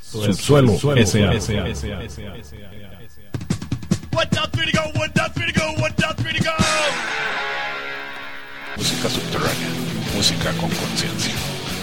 Subsuelo S.A. Música subterránea, música con conciencia.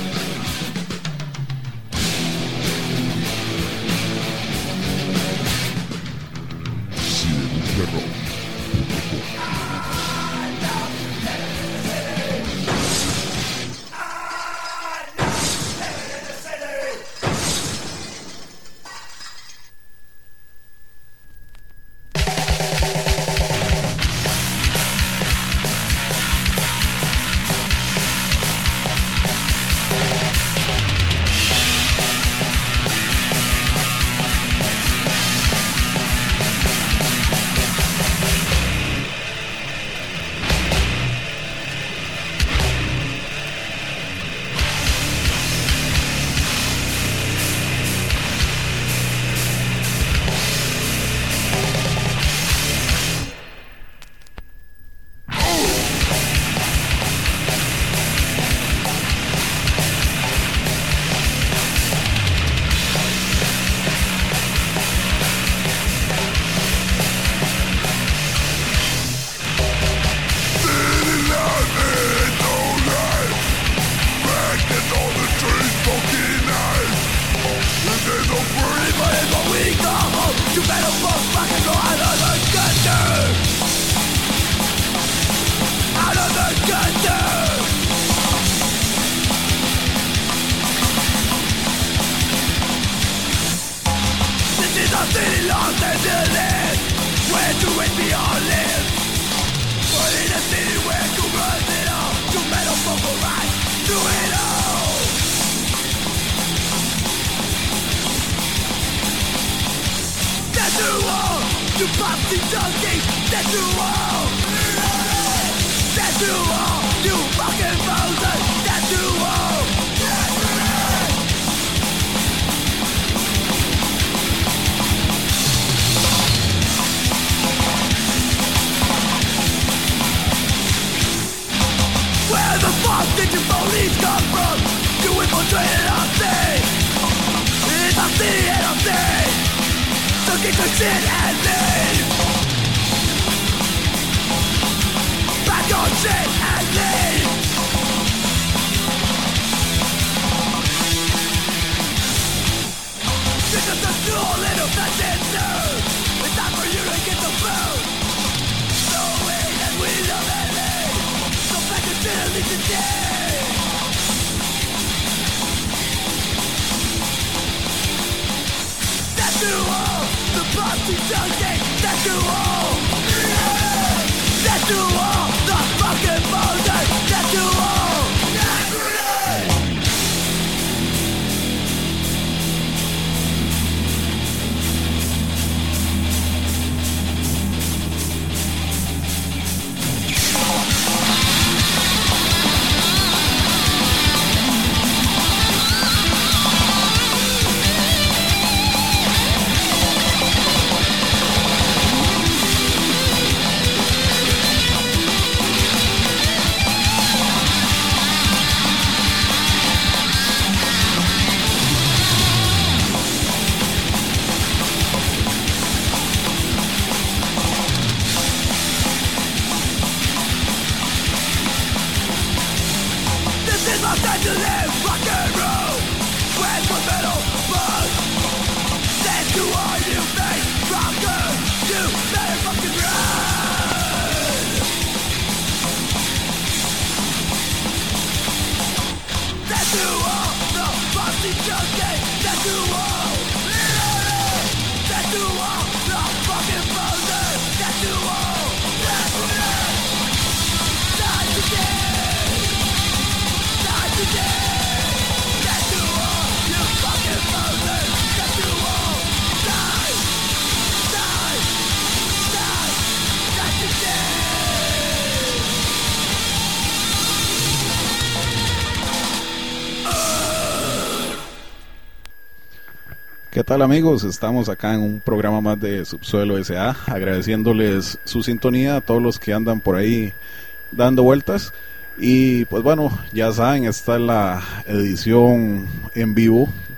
¿Qué tal, amigos? Estamos acá en un programa más de Subsuelo S.A. agradeciéndoles su sintonía a todos los que andan por ahí dando vueltas. Y pues bueno, ya saben, está la edición en vivo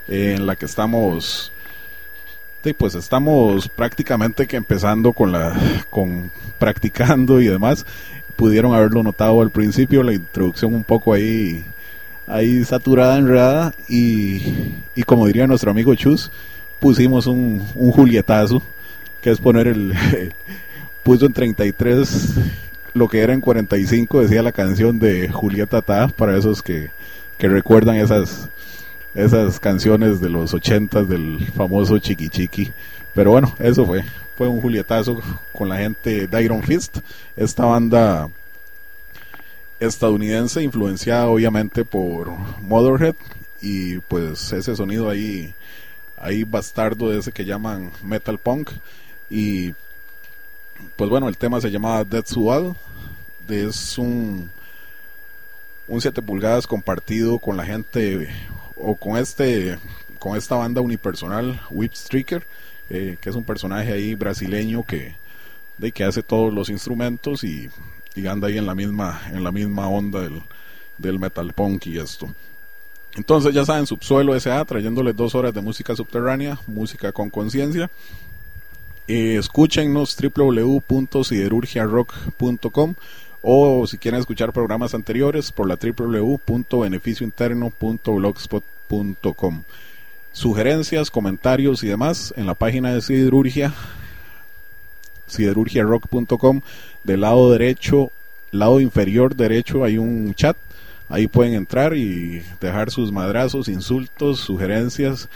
en la que estamos, pues estamos prácticamente que empezando con practicando y demás. Pudieron haberlo notado al principio, la introducción un poco ahí saturada, enredada, y como diría nuestro amigo Chus, pusimos un julietazo, que es poner puso en 33 lo que era en 45, decía la canción de Julieta Ta, para esos que recuerdan esas canciones de los 80 del famoso Chiqui Chiqui. Pero bueno, eso fue un julietazo con la gente de Iron Fist, esta banda estadounidense influenciada obviamente por Motörhead, y pues ese sonido ahí bastardo de ese que llaman metal punk. Y pues bueno, el tema se llamaba Dead Sual, es un 7 pulgadas compartido con la gente, o con esta banda unipersonal, Whip Striker, que es un personaje ahí brasileño que hace todos los instrumentos y anda ahí en la misma onda del metal punk y esto. Entonces ya saben, Subsuelo S.A. trayéndoles 2 horas de música subterránea, música con conciencia. Escúchennos www.siderurgiarock.com, o si quieren escuchar programas anteriores por la www.beneficiointerno.blogspot.com. Sugerencias, comentarios y demás en la página de siderurgiarock.com. Del lado inferior derecho hay un chat. Ahí pueden entrar y dejar sus madrazos, insultos, sugerencias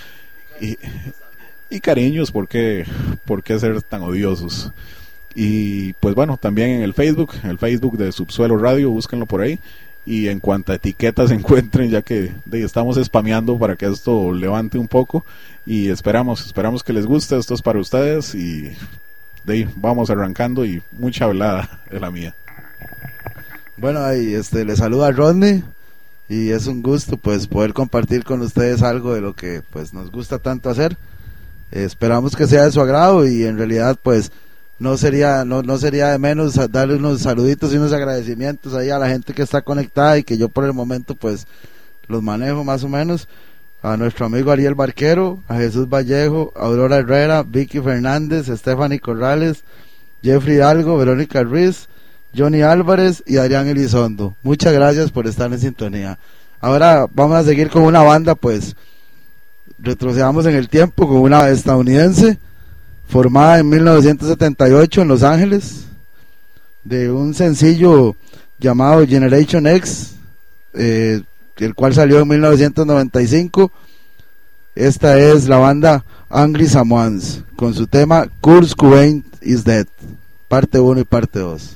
y cariños. ¿Por qué ser tan odiosos? Y pues bueno, también en el Facebook de Subsuelo Radio, búsquenlo por ahí. Y en cuanto a etiquetas encuentren, ya que estamos spameando para que esto levante un poco. Y esperamos que les guste. Esto es para ustedes. Y vamos arrancando, y mucha hablada de la mía. Bueno, ahí le saluda Rodney, y es un gusto pues poder compartir con ustedes algo de lo que pues nos gusta tanto hacer. Esperamos que sea de su agrado, y en realidad pues no sería de menos darle unos saluditos y unos agradecimientos ahí a la gente que está conectada, y que yo por el momento pues los manejo más o menos. A nuestro amigo Ariel Barquero, a Jesús Vallejo, Aurora Herrera, Vicky Fernández, Stephanie Corrales, Jeffrey Hidalgo, Verónica Ruiz, Johnny Álvarez y Adrián Elizondo. Muchas gracias por estar en sintonía. Ahora vamos a seguir con una banda, pues retrocedamos en el tiempo, con una estadounidense formada en 1978 en Los Ángeles, de un sencillo llamado Generation X, el cual salió en 1995. Esta es la banda Angry Samoans con su tema Kurt Cobain is Dead, parte 1 y parte 2.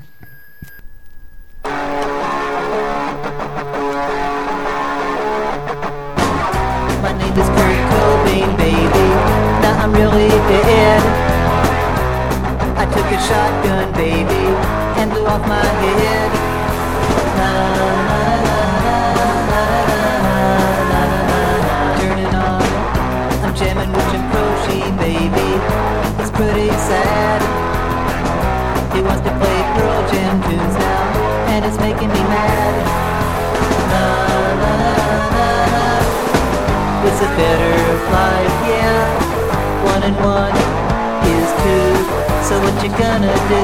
My name is Kurt Cobain, baby. Now I'm really dead. I took a shotgun, baby, and blew off my head. Turning on, I'm jamming with Jim Croce, baby. It's pretty sad. He wants to play Pearl Jam tunes now, and it's making me mad. It's a better life, yeah. 1 and 1 is 2. So what you gonna do?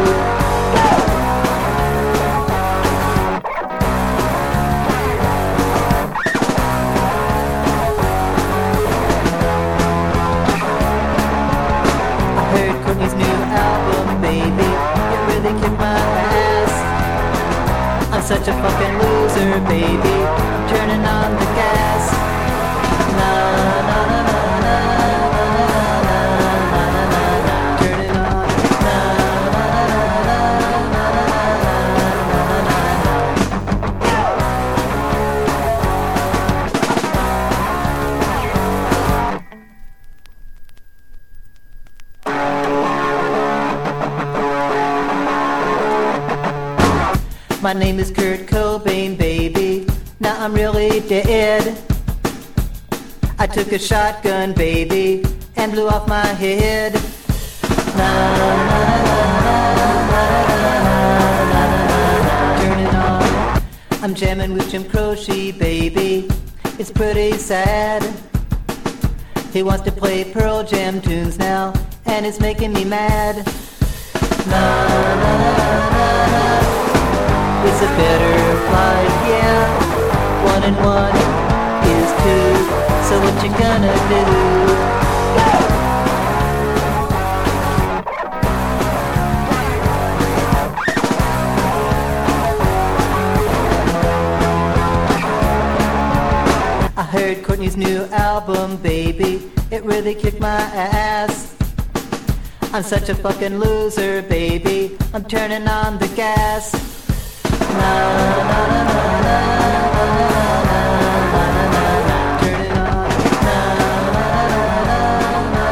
I heard Courtney's new album, baby. It really kicked my ass. I'm such a fucking loser, baby. I'm turning on the gas. Na na na na na na na na na. Turn it on. Na na na na na na. My name is Kurt Cobain, baby. Now I'm really dead. I took a shotgun, baby, and blew off my head. Na na na na na na. Turn it on. I'm jamming with Jim Croce, baby. It's pretty sad. He wants to play Pearl Jam tunes now, and it's making me mad. Na na na na na. It's a better life, yeah. 1 and 1 is 2. So what you gonna do? I heard Courtney's new album, baby. It really kicked my ass. I'm such a fucking loser, baby. I'm turning on the gas. Na na na na na na na na na. Turn it on. Na na na na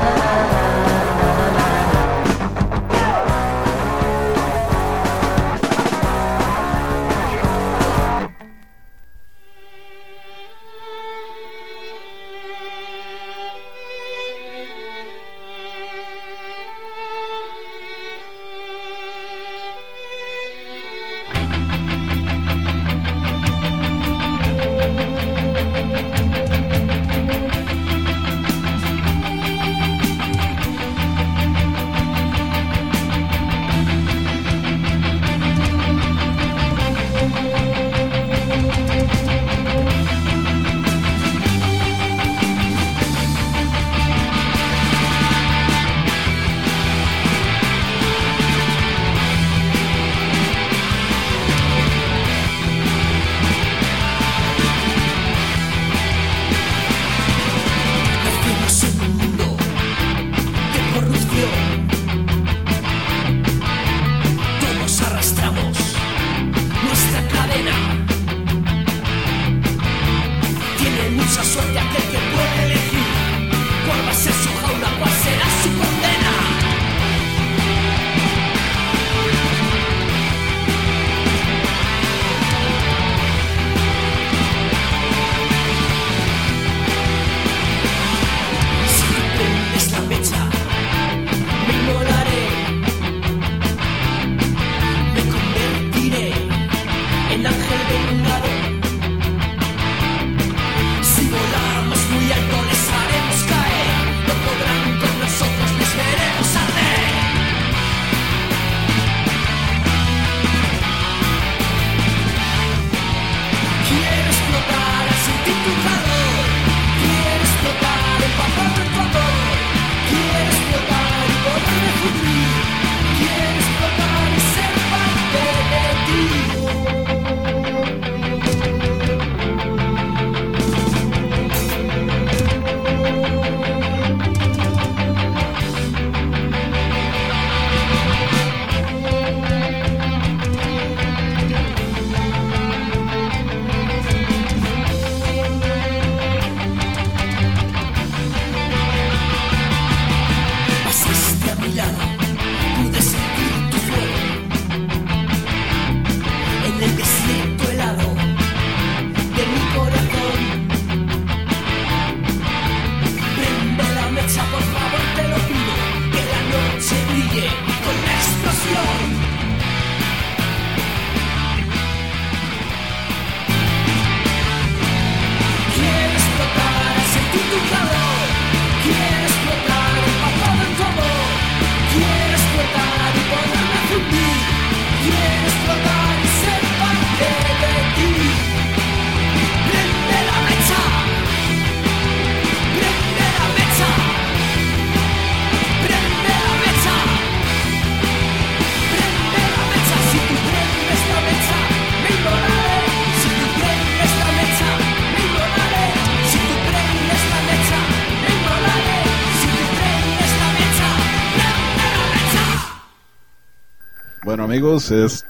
Bueno, amigos,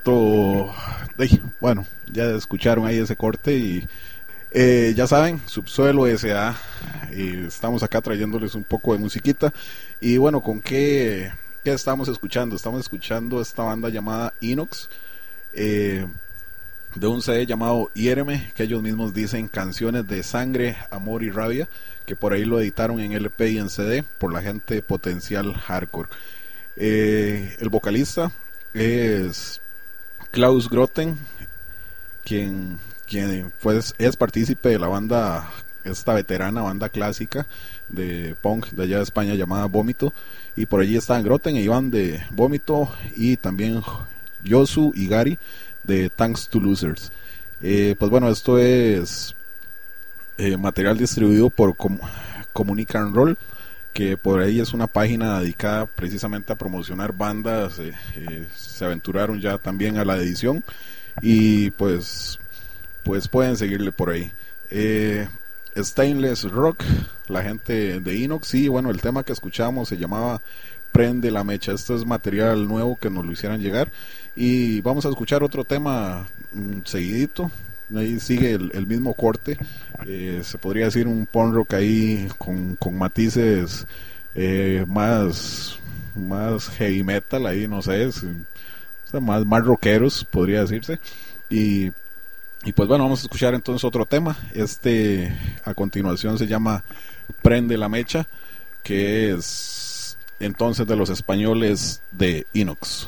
bueno, ya escucharon ahí ese corte y ya saben, Subsuelo S.A. Estamos acá trayéndoles un poco de musiquita. Y bueno, ¿con qué estamos escuchando? Estamos escuchando esta banda llamada Inox, de un CD llamado Hiéreme, que ellos mismos dicen canciones de sangre, amor y rabia, que por ahí lo editaron en LP y en CD por la gente de Potencial Hardcore. El vocalista es Klaus Groten, quien es partícipe de la banda esta veterana banda clásica de punk de allá de España llamada Vómito, y por allí estaban Grotten e Iván de Vómito, y también Yosu y Gary de Thanks to Losers. Pues bueno, esto es material distribuido por Comunica and Roll, que por ahí es una página dedicada precisamente a promocionar bandas. Se aventuraron ya también a la edición, y pues pueden seguirle por ahí. Stainless Rock, la gente de Inox, y bueno, el tema que escuchamos se llamaba Prende la Mecha. Esto es material nuevo que nos lo hicieran llegar, y vamos a escuchar otro tema seguidito. Ahí sigue el mismo corte, se podría decir un punk rock ahí con matices más heavy metal ahí, no sé, o sea, más rockeros podría decirse. Y pues bueno, vamos a escuchar entonces otro tema. A continuación se llama Prende la Mecha, que es entonces de los españoles de Inox.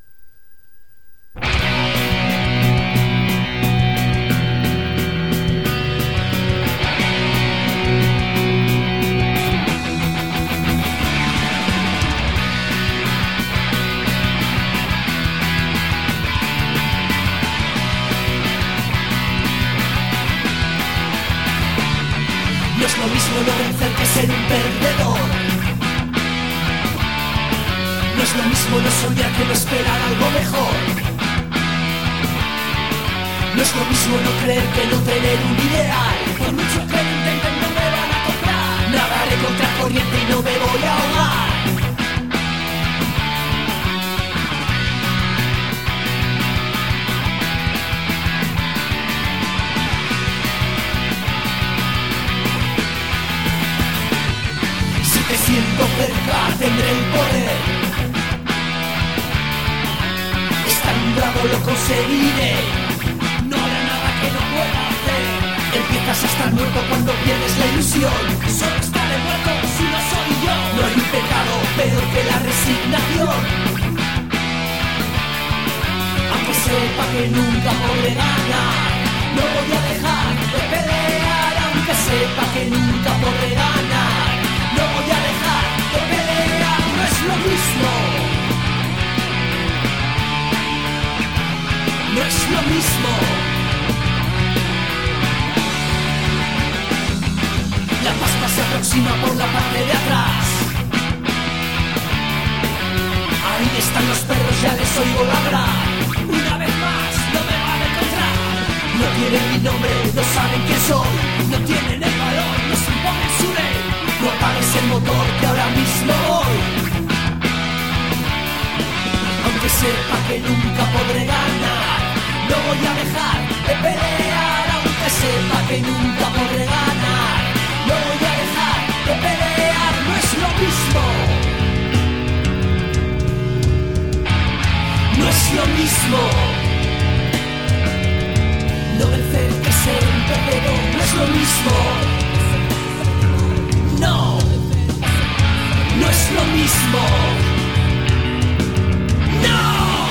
No es lo mismo no vencer que ser un perdedor. No es lo mismo no soñar que no esperar algo mejor. No es lo mismo no creer que no tener un ideal. Por mucho que lo intenten no me van a comprar. Nadaré contra corriente y no me voy a ahogar. Me siento cerca, tendré el poder. Estar a un lado lo conseguiré. No habrá nada que no pueda hacer. Empiezas a estar muerto cuando pierdes la ilusión. Solo estaré muerto si no soy yo. No hay un pecado peor que la resignación. Aunque sepa que nunca podré ganar, no voy a dejar de pelear. Aunque sepa que nunca podré ganar, no voy a dejar de pelear. No es lo mismo. No es lo mismo. La pasta se aproxima por la parte de atrás. Ahí están los perros, ya les oigo ladrar. Una vez más, no me van a encontrar. No tienen mi nombre, no saben quién soy. No tienen el valor, nos imponen su ley. No apagues el motor que ahora mismo voy. Aunque sepa que nunca podré ganar, no voy a dejar de pelear. Aunque sepa que nunca podré ganar, no voy a dejar de pelear. No es lo mismo. No es lo mismo. No vencer que ser un perdedor. No es lo mismo. No, no es lo mismo. No.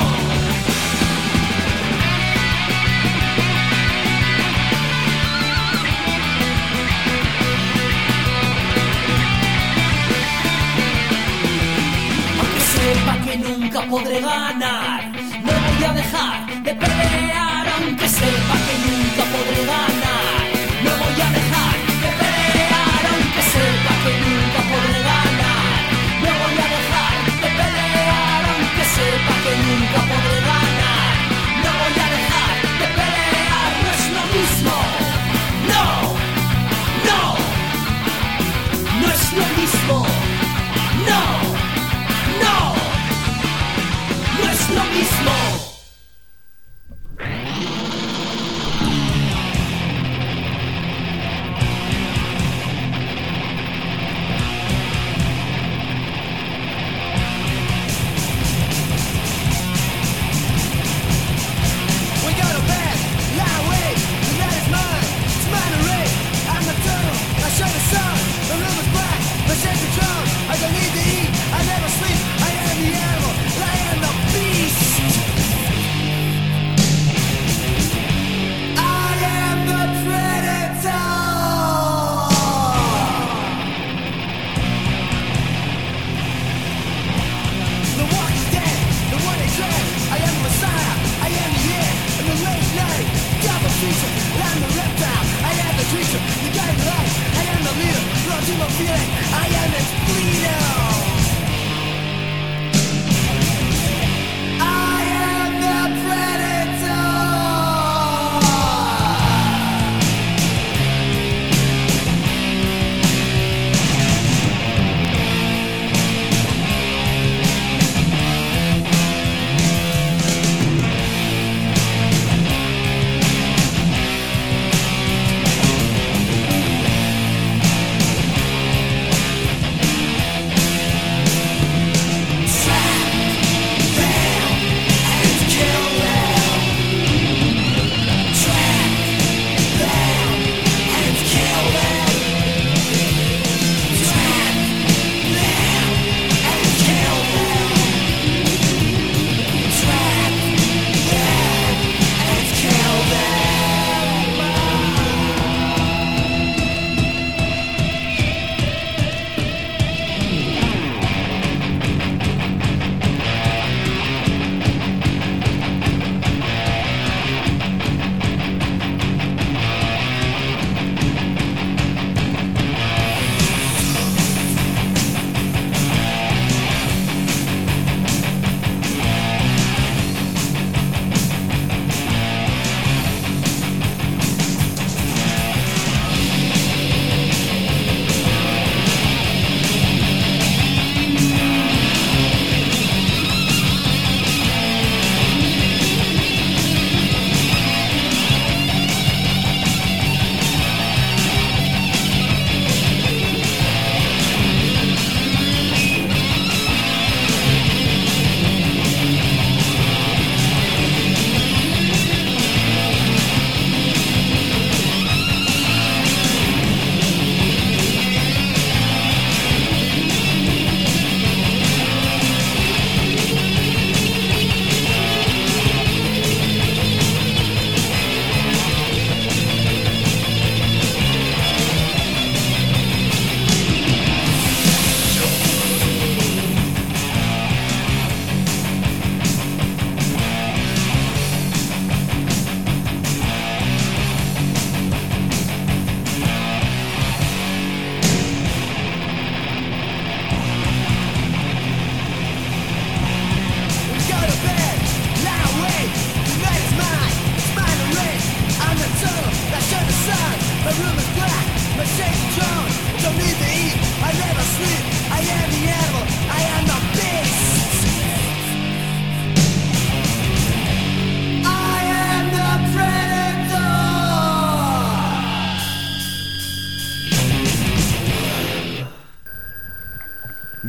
Aunque sepa que nunca podré ganar, no voy a dejar de pelear. Aunque sepa que nunca podré ganar, no voy a dejar de pelear. Aunque sepa que nunca podré ganar, no voy a dejar de pelear. Aunque sepa que nunca podré ganar, no voy a dejar de pelear. No es lo mismo. No, no, no es lo mismo. No, no, no es lo mismo.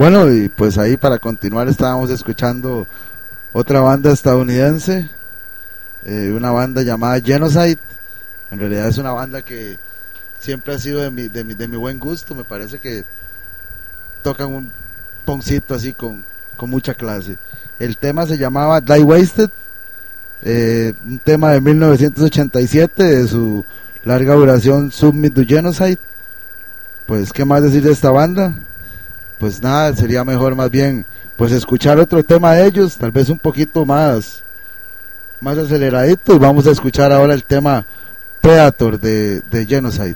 Bueno, y pues ahí para continuar estábamos escuchando otra banda estadounidense, una banda llamada Genocide. En realidad es una banda que siempre ha sido de mi buen gusto. Me parece que tocan un poncito así con mucha clase. El tema se llamaba Die Wasted, un tema de 1987 de su larga duración Submit to Genocide. Pues qué más decir de esta banda. Pues nada, sería mejor más bien pues escuchar otro tema de ellos, tal vez un poquito más aceleradito, y vamos a escuchar ahora el tema Predator de Genocide.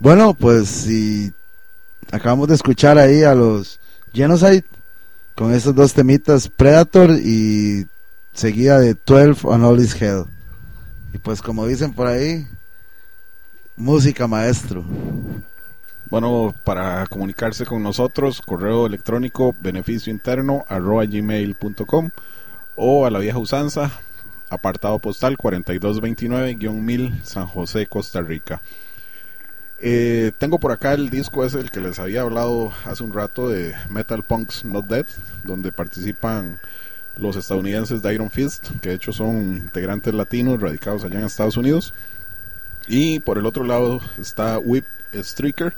Bueno, pues si acabamos de escuchar ahí a los Genocide con estos dos temitas, Predator y seguida de 12 on All Is Hell. Y pues como dicen por ahí, música maestro. Bueno, para comunicarse con nosotros, correo electrónico beneficiointerno@gmail.com o a la vieja usanza, apartado postal 4229-1000, San José, Costa Rica. Tengo por acá el disco ese, el que les había hablado hace un rato, de Metal Punks Not Dead, donde participan los estadounidenses de Iron Fist, que de hecho son integrantes latinos radicados allá en Estados Unidos. Y por el otro lado está Whip Striker,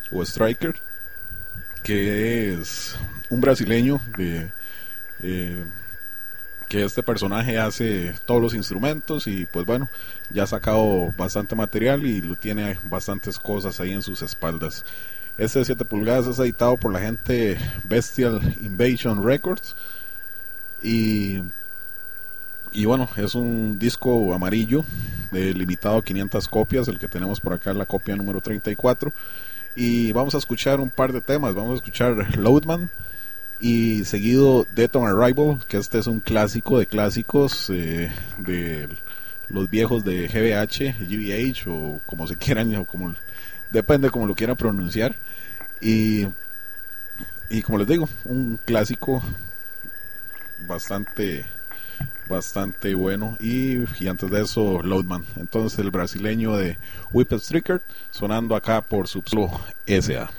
que es un brasileño que este personaje hace todos los instrumentos y pues bueno, ya ha sacado bastante material y lo tiene bastantes cosas ahí en sus espaldas. Este de 7 pulgadas es editado por la gente Bestial Invasion Records y bueno, es un disco amarillo limitado a 500 copias, el que tenemos por acá es la copia número 34, y vamos a escuchar un par de temas. Vamos a escuchar Loadman y seguido Death on Arrival, que este es un clásico de clásicos, de los viejos de GBH o como se quieran, o como depende como lo quieran pronunciar, y como les digo, un clásico bastante bueno. Y antes de eso, Loadman. Entonces el brasileño de Whip Striker sonando acá por Subsolo SA.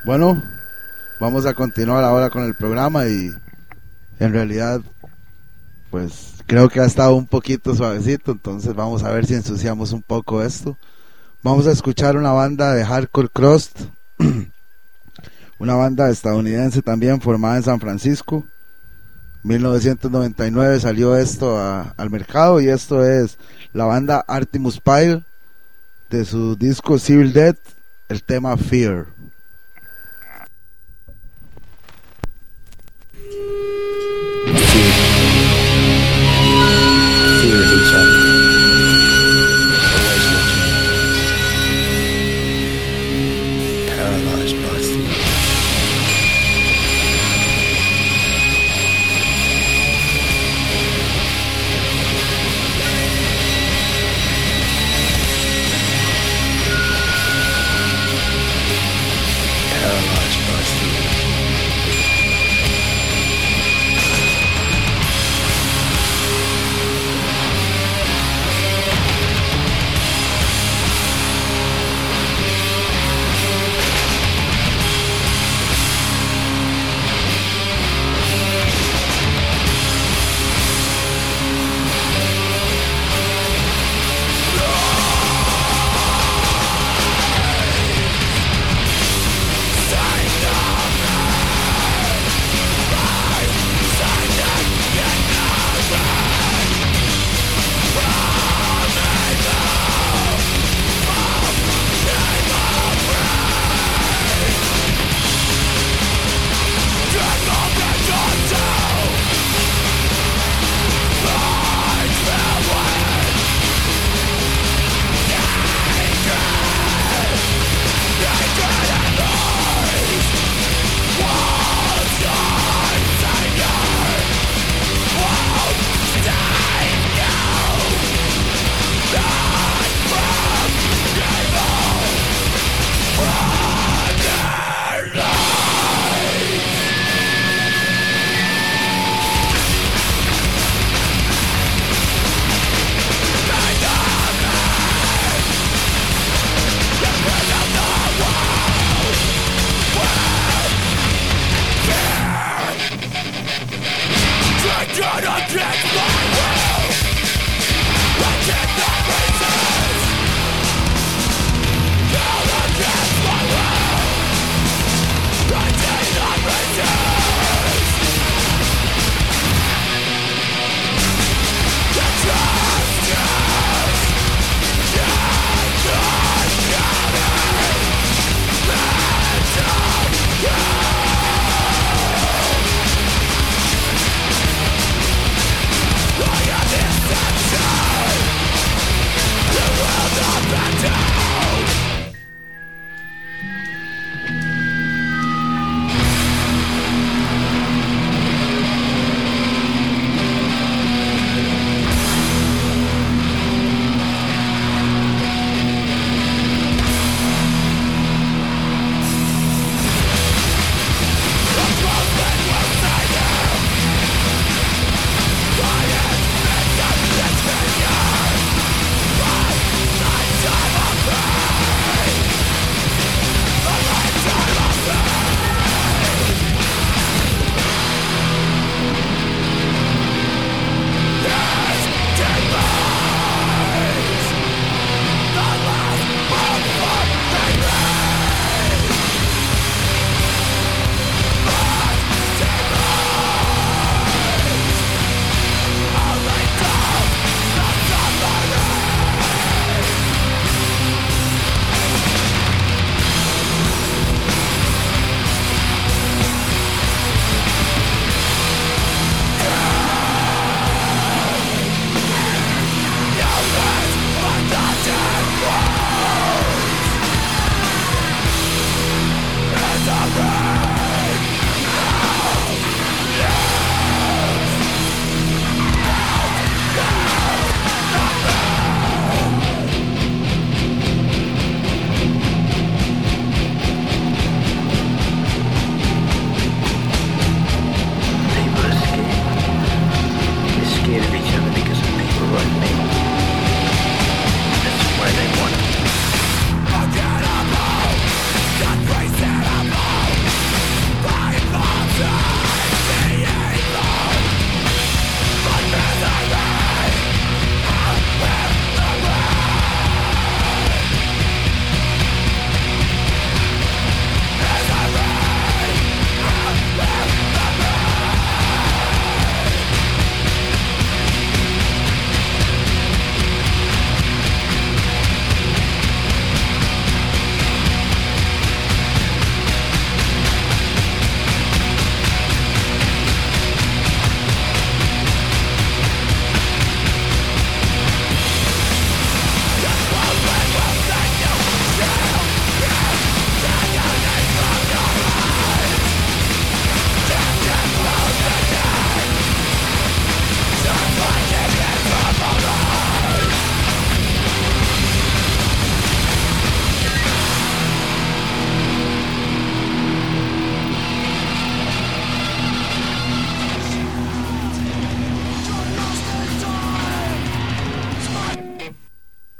Bueno, vamos a continuar ahora con el programa y en realidad pues creo que ha estado un poquito suavecito, entonces vamos a ver si ensuciamos un poco esto. Vamos a escuchar una banda de hardcore crust, una banda estadounidense también formada en San Francisco. 1999 salió esto al mercado y esto es la banda Artemus Pyle de su disco Civil Death, el tema Fear. Fear each other. Always watching. Paralyzed by fear.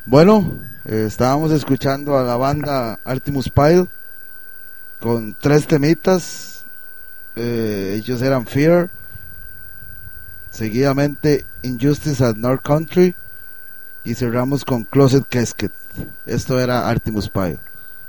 Bueno, estábamos escuchando a la banda Artemus Pyle con 3 temitas. Ellos eran Fear, seguidamente Injustice at North Country y cerramos con Closet Casket. Esto era Artemus Pyle.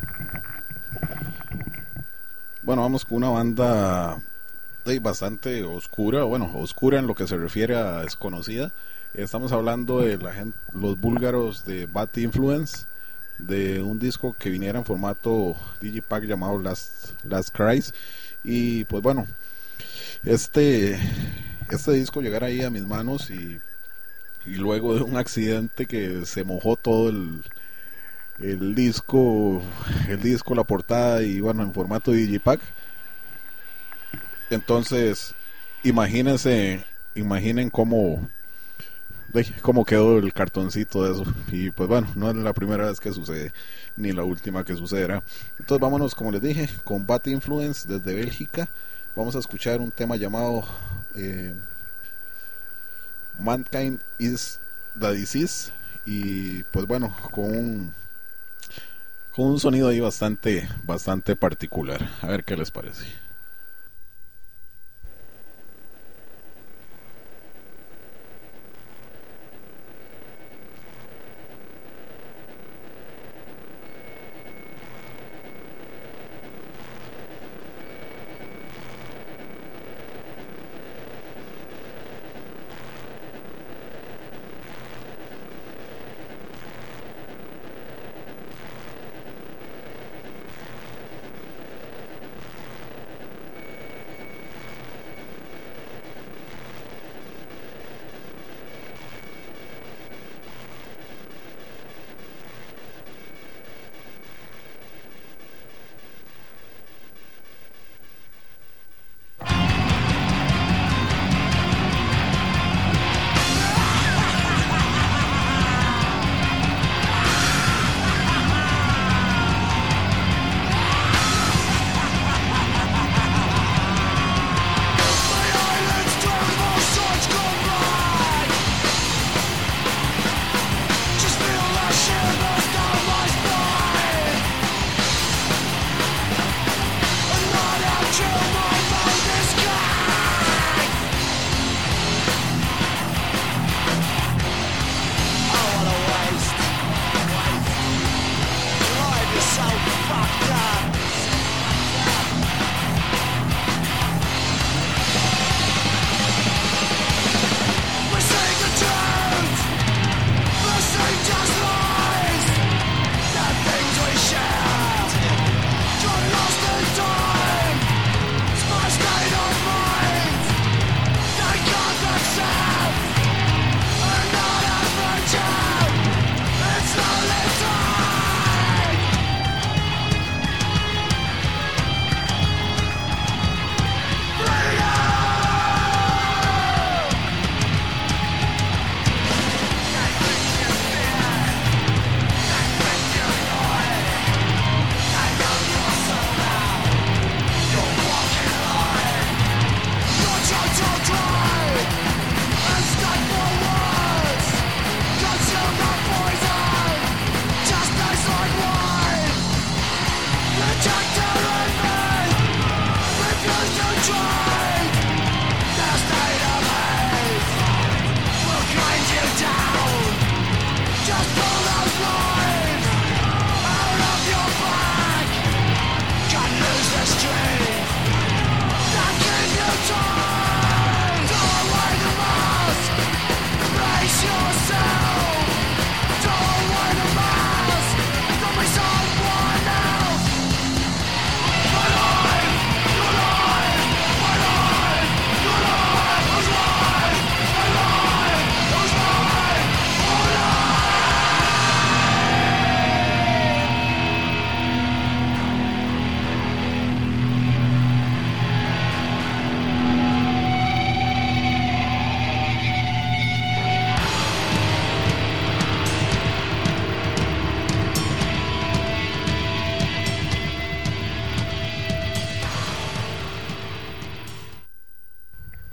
Bueno, vamos con una banda bastante oscura, bueno, oscura en lo que se refiere a desconocida. Estamos hablando de los búlgaros de Bad Influence, de un disco que viniera en formato digipack llamado Last Cries. Y pues bueno, este disco llegara ahí a mis manos y luego de un accidente que se mojó todo el disco, la portada, y bueno, en formato digipack. Entonces imaginen cómo quedó el cartoncito de eso. Y pues bueno, no es la primera vez que sucede ni la última que sucederá. Entonces vámonos, como les dije, con Bad Influence desde Bélgica. Vamos a escuchar un tema llamado Mankind is the Disease. Y pues bueno, con un sonido ahí bastante particular. A ver qué les parece.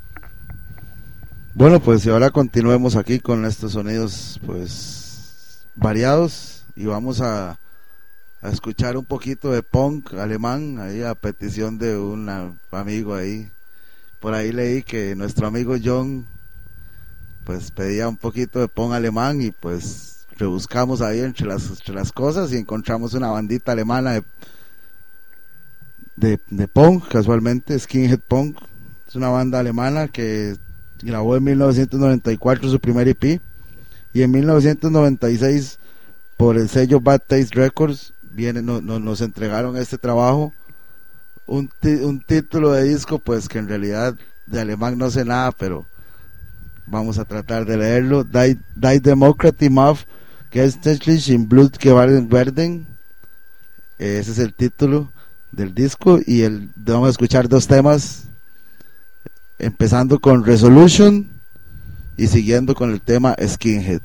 Bueno, pues y ahora continuemos aquí con estos sonidos pues variados y vamos a escuchar un poquito de punk alemán ahí a petición de un amigo ahí. Por ahí leí que nuestro amigo John pues pedía un poquito de punk alemán y pues rebuscamos ahí entre las cosas y encontramos una bandita alemana de punk, casualmente Skinhead Punk. Es una banda alemana que grabó en 1994 su primer EP y en 1996 por el sello Bad Taste Records nos entregaron este trabajo, un título de disco pues que en realidad de alemán no sé nada, pero vamos a tratar de leerlo. Die Demokratie Mob Gänzlich in Blut werden. Ese es el título del disco y vamos a escuchar 2 temas, empezando con Resolution y siguiendo con el tema Skinhead.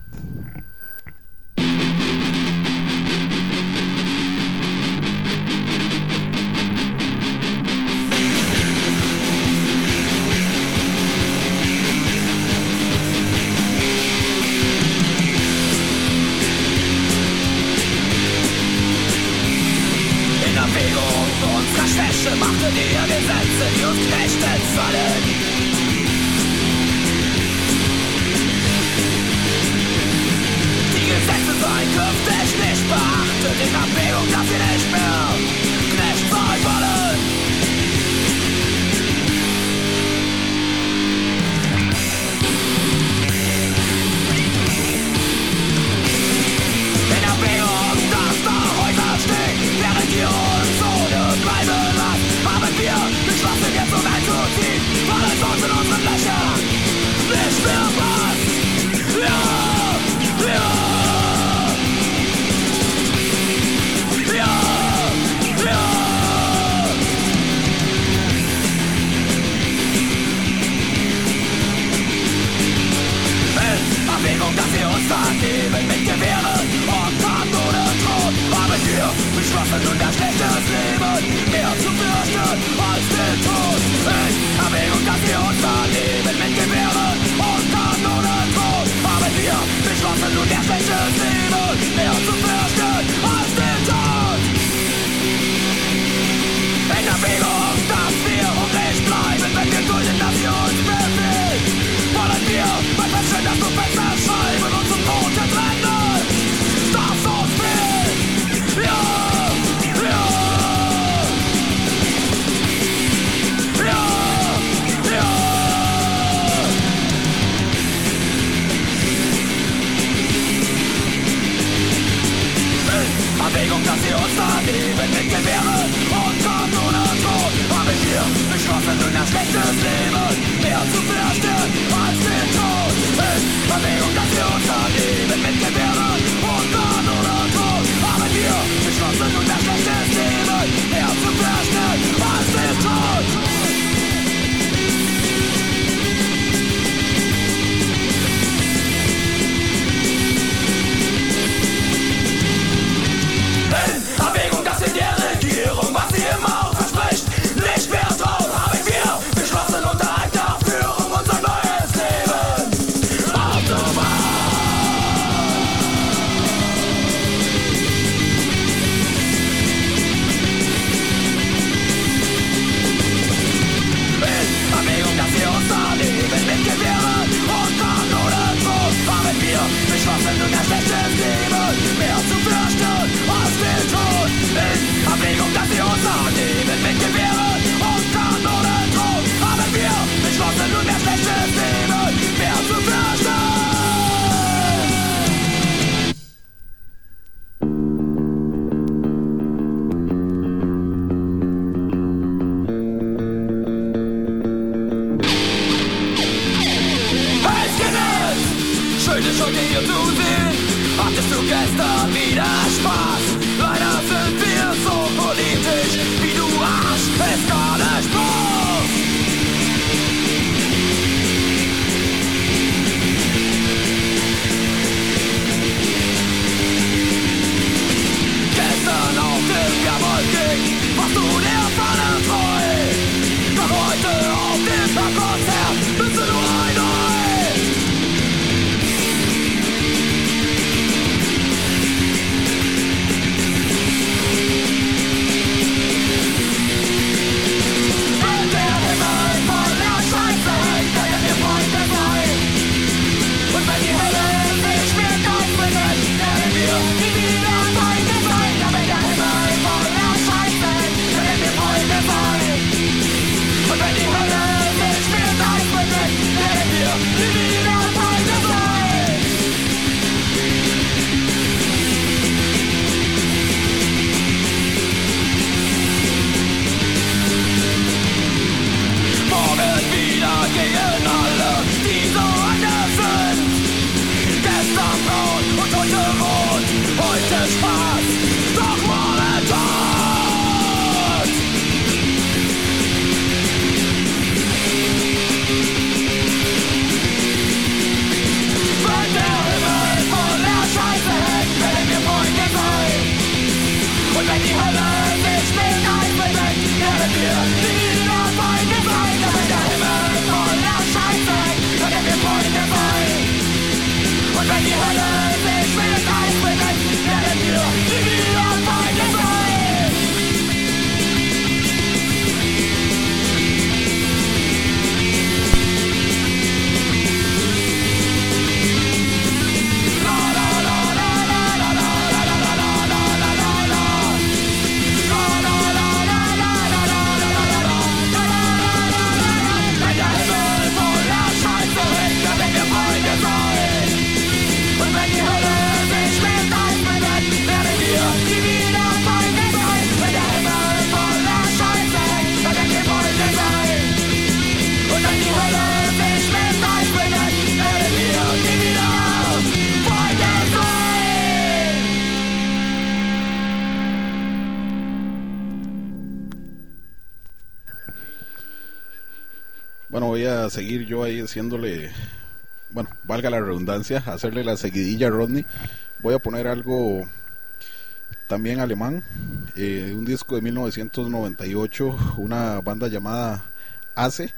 Bueno, voy a seguir yo ahí haciéndole, bueno, valga la redundancia, hacerle la seguidilla a Rodney. Voy a poner algo también alemán, un disco de 1998, una banda llamada ACE.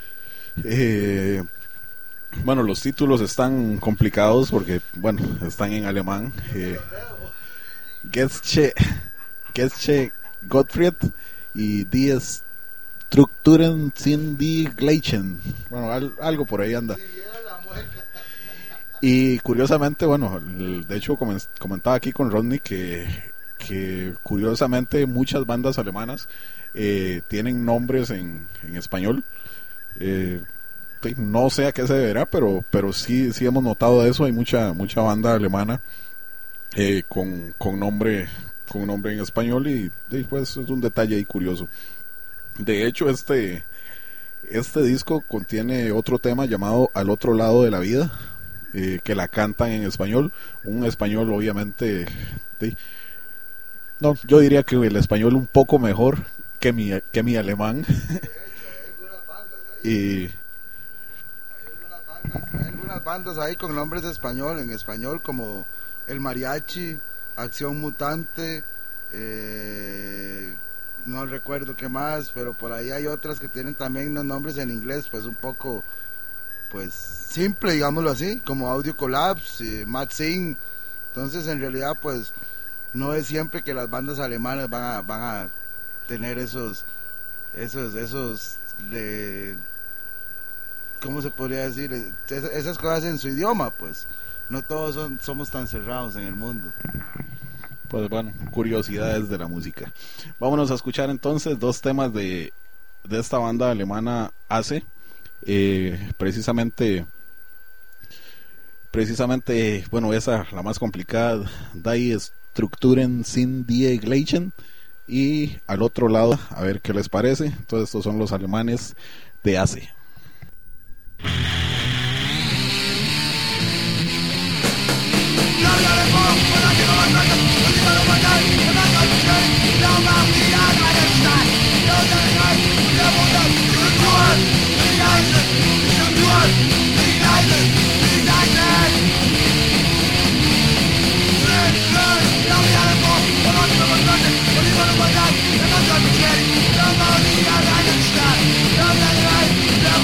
Bueno, los títulos están complicados porque, bueno, están en alemán. Gesche Gottfried y Die Strukturen sind die gleichen. Bueno, algo por ahí anda. Y curiosamente, bueno, de hecho comentaba aquí con Rodney que curiosamente muchas bandas alemanas tienen nombres en español. No sé a qué se deberá, pero sí hemos notado eso. Hay mucha banda alemana con nombre en español y pues es un detalle ahí curioso. De hecho, este disco contiene otro tema llamado Al otro lado de la vida, que la cantan en español, un español obviamente no, yo diría que el español un poco mejor que mi alemán. Y hay algunas bandas ahí con nombres de en español, como El Mariachi, Acción Mutante, no recuerdo qué más, pero por ahí hay otras que tienen también los nombres en inglés, pues un poco, pues simple, digámoslo así, como Audio Collapse, Mad Sing. Entonces en realidad pues no es siempre que las bandas alemanas van a tener esos ¿cómo se podría decir? Esas cosas en su idioma, pues no todos somos tan cerrados en el mundo. Pues bueno, curiosidades de la música. Vámonos a escuchar entonces dos temas de esta banda alemana ACE. Precisamente, bueno, esa la más complicada, Die Strukturen sind die gleichen, y al otro lado, a ver qué les parece. Entonces estos son los alemanes de ACE. Stadt,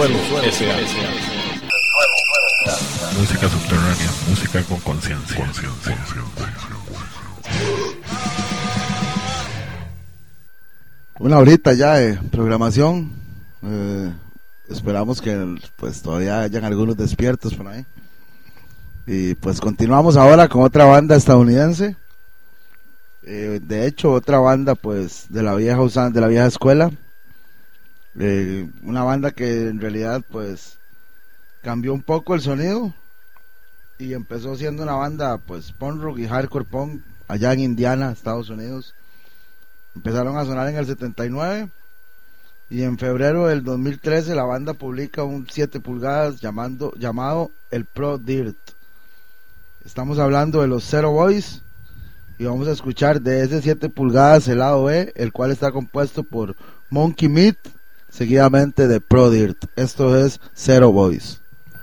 S.A. Música subterránea, música con conciencia. Una horita ya de programación. Esperamos que pues todavía hayan algunos despiertos por ahí. Y pues continuamos ahora con otra banda estadounidense. De hecho, otra banda pues de la vieja escuela. Una banda que en realidad pues cambió un poco el sonido y empezó siendo una banda pues punk rock y hardcore punk allá en Indiana, Estados Unidos. Empezaron a sonar en el 79 y en febrero del 2013 la banda publica un 7 pulgadas llamado el Pro Dirt. Estamos hablando de los Zero Boys y vamos a escuchar de ese 7 pulgadas el lado B, el cual está compuesto por Monkey Meat, seguidamente de Pro Dirt. Esto es Zero Boys.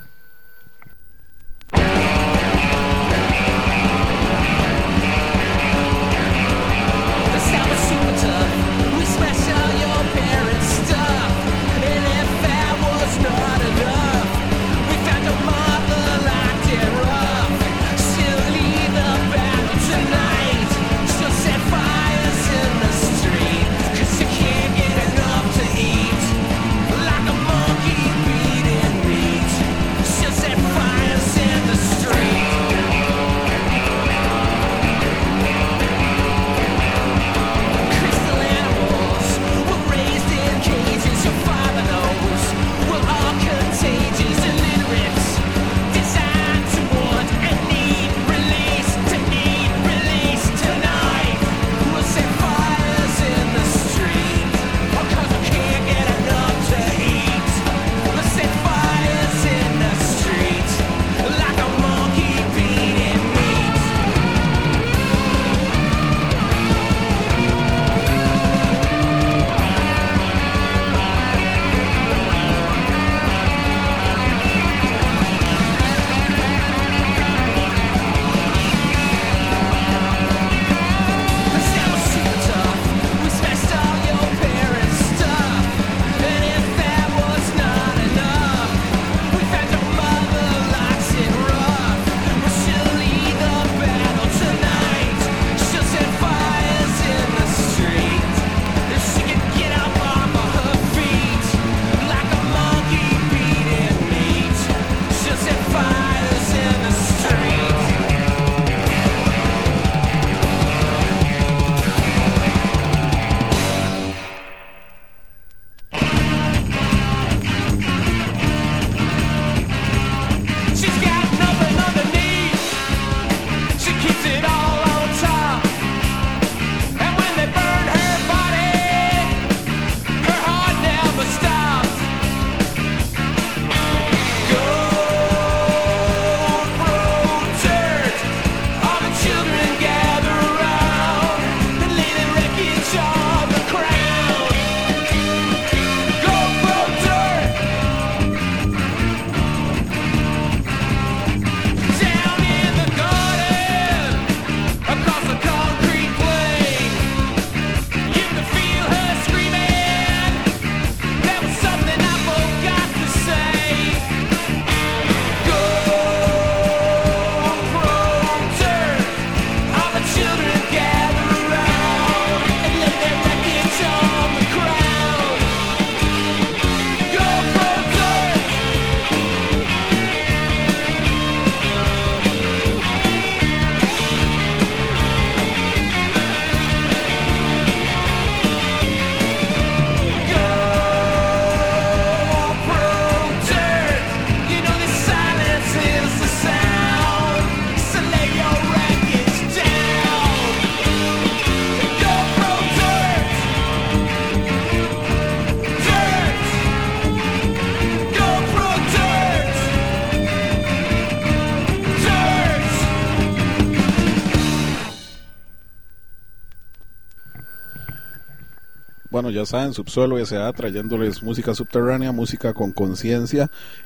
Bueno, ya saben, Subsuelo S.A. trayéndoles música subterránea, música con conciencia,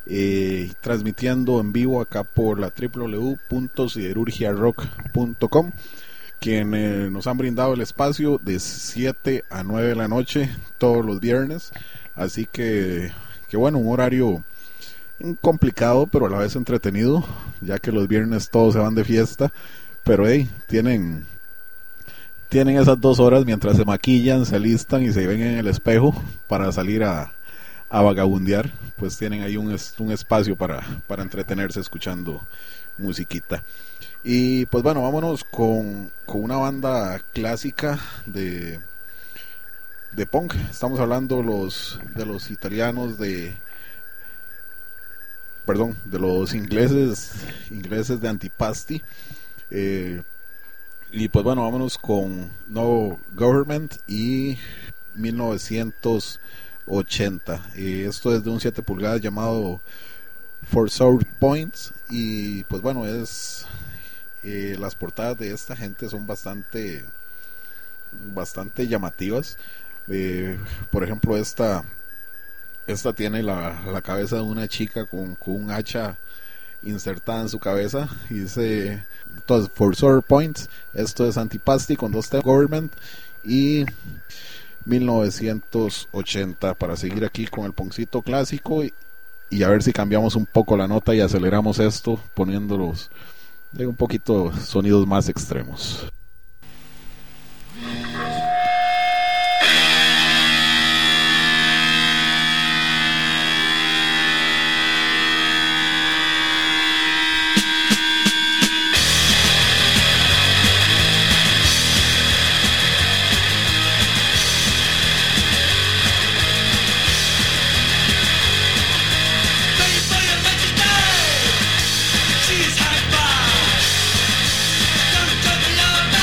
transmitiendo en vivo acá por la www.siderurgiarock.com, quienes nos han brindado el espacio de 7 a 9 de la noche todos los viernes. Así que que bueno, un horario complicado, pero a la vez entretenido, ya que los viernes todos se van de fiesta, pero hey, tienen esas 2 horas mientras se maquillan, se alistan y se ven en el espejo para salir a vagabundear, pues tienen ahí un espacio para entretenerse escuchando musiquita. Y pues bueno, vámonos con una banda clásica de punk. Estamos hablando de los italianos de los ingleses de Antipasti. Y pues bueno, vámonos con No Government y 1980. Esto es de un 7 pulgadas llamado For Sour Points. Y pues bueno, las portadas de esta gente son bastante llamativas. Por ejemplo, esta tiene la cabeza de una chica con un hacha insertada en su cabeza y dice, entonces, For Sour Points. Esto es Antipasti con 2 temas, Government y 1980, para seguir aquí con el punkcito clásico y a ver si cambiamos un poco la nota y aceleramos esto poniéndolos de un poquito sonidos más extremos. She's high five. Don't talk love.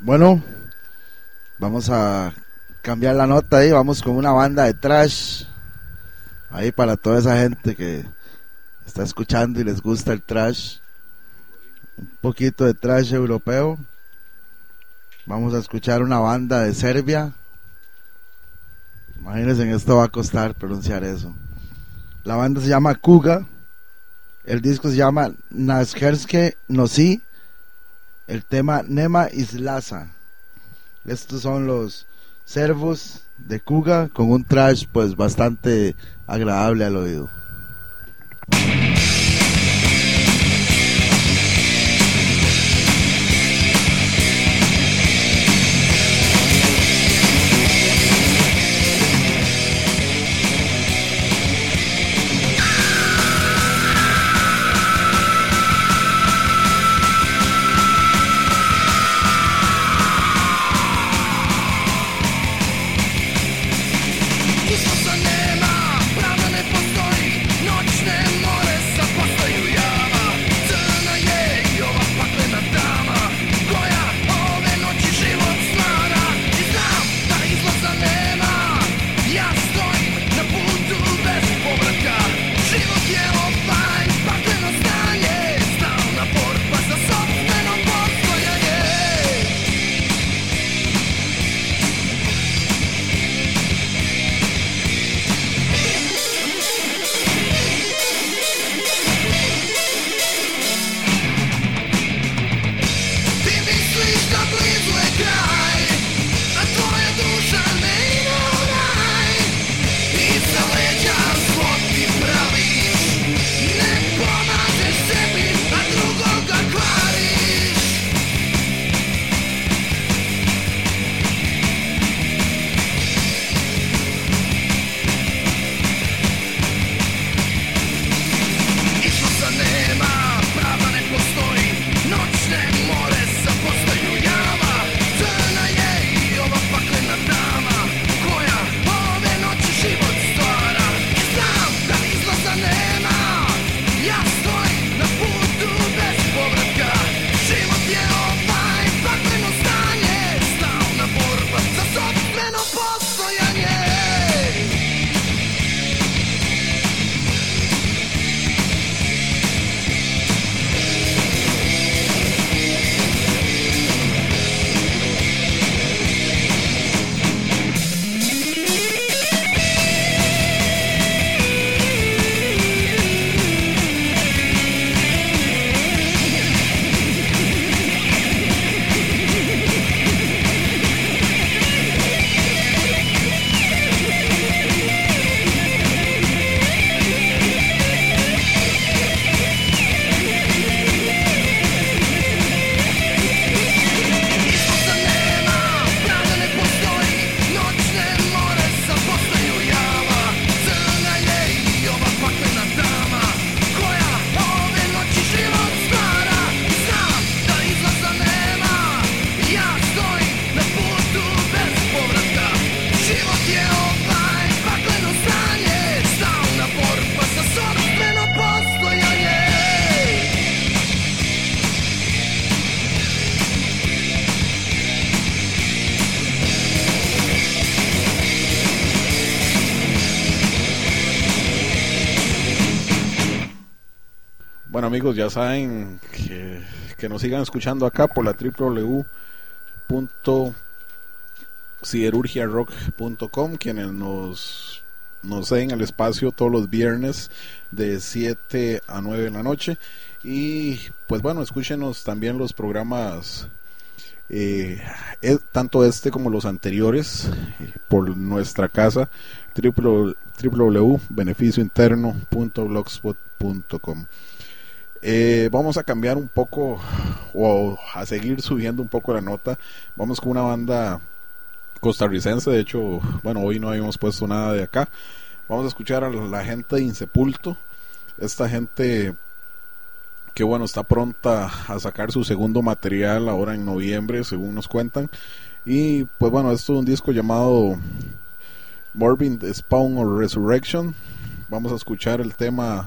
Bueno, vamos a cambiar la nota ahí, vamos con una banda de thrash. Ahí para toda esa gente que está escuchando y les gusta el thrash. Un poquito de thrash europeo. Vamos a escuchar una banda de Serbia. Imagínense, esto va a costar pronunciar eso. La banda se llama Kuga. El disco se llama Naskerske Nosi. El tema Nema Islaza. Estos son los servos de Kuga con un thrash pues bastante agradable al oído. Bueno, amigos, ya saben que nos sigan escuchando acá por la www.siderurgiarock.com, quienes nos den el espacio todos los viernes de 7 a 9 de la noche. Y pues bueno, escúchenos también los programas, tanto este como los anteriores, por nuestra casa www.beneficiointerno.blogspot.com. Vamos a cambiar un poco, o a seguir subiendo un poco la nota. Vamos con una banda costarricense. De hecho, bueno, hoy no habíamos puesto nada de acá. Vamos a escuchar a la gente de Insepulto. Esta gente que bueno, está pronta a sacar su segundo material ahora en noviembre, según nos cuentan. Y pues bueno, esto es un disco llamado Morbid Spawn or Resurrection. Vamos a escuchar el tema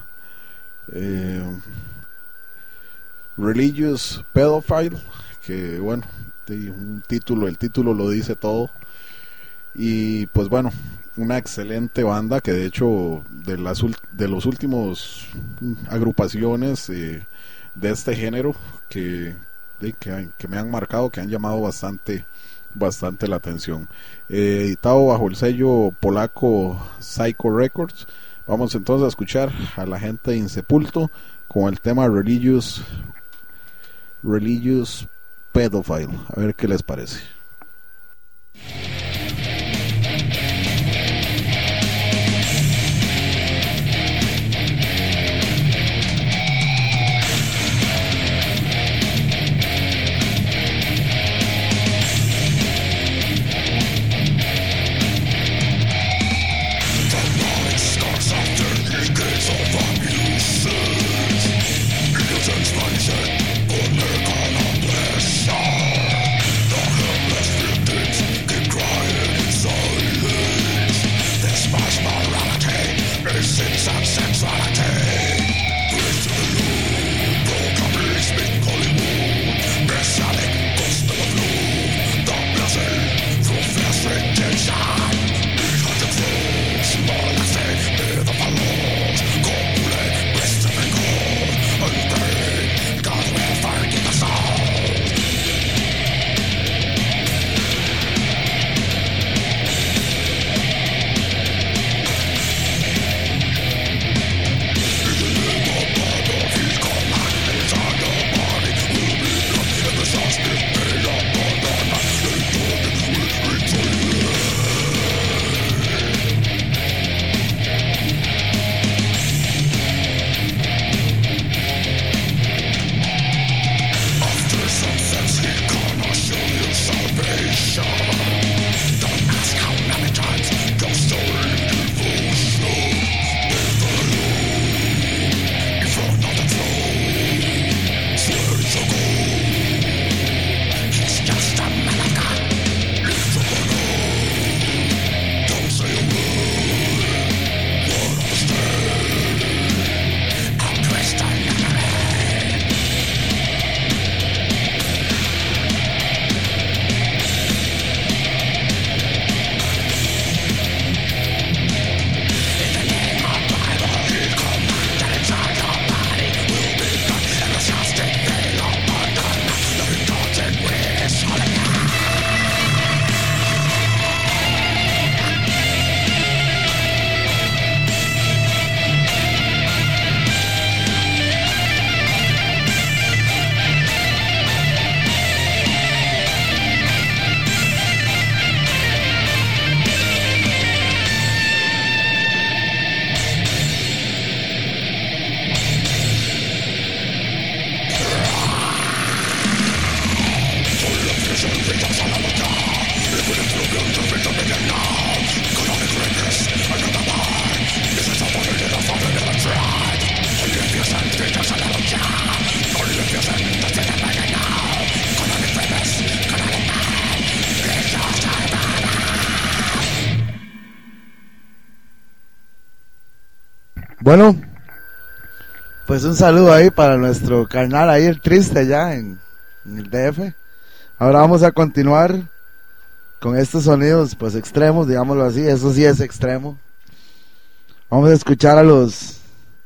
Religious Pedophile, que bueno, un título, el título lo dice todo. Y pues bueno, una excelente banda que de hecho de los últimos agrupaciones de este género que me han marcado, que han llamado bastante la atención. Editado bajo el sello polaco Psycho Records. Vamos entonces a escuchar a la gente de Insepulto con el tema Religious Pedophile. A ver qué les parece. Bueno, pues un saludo ahí para nuestro carnal ahí, el triste allá en el DF. Ahora vamos a continuar con estos sonidos pues extremos, digámoslo así. Eso sí es extremo. Vamos a escuchar a los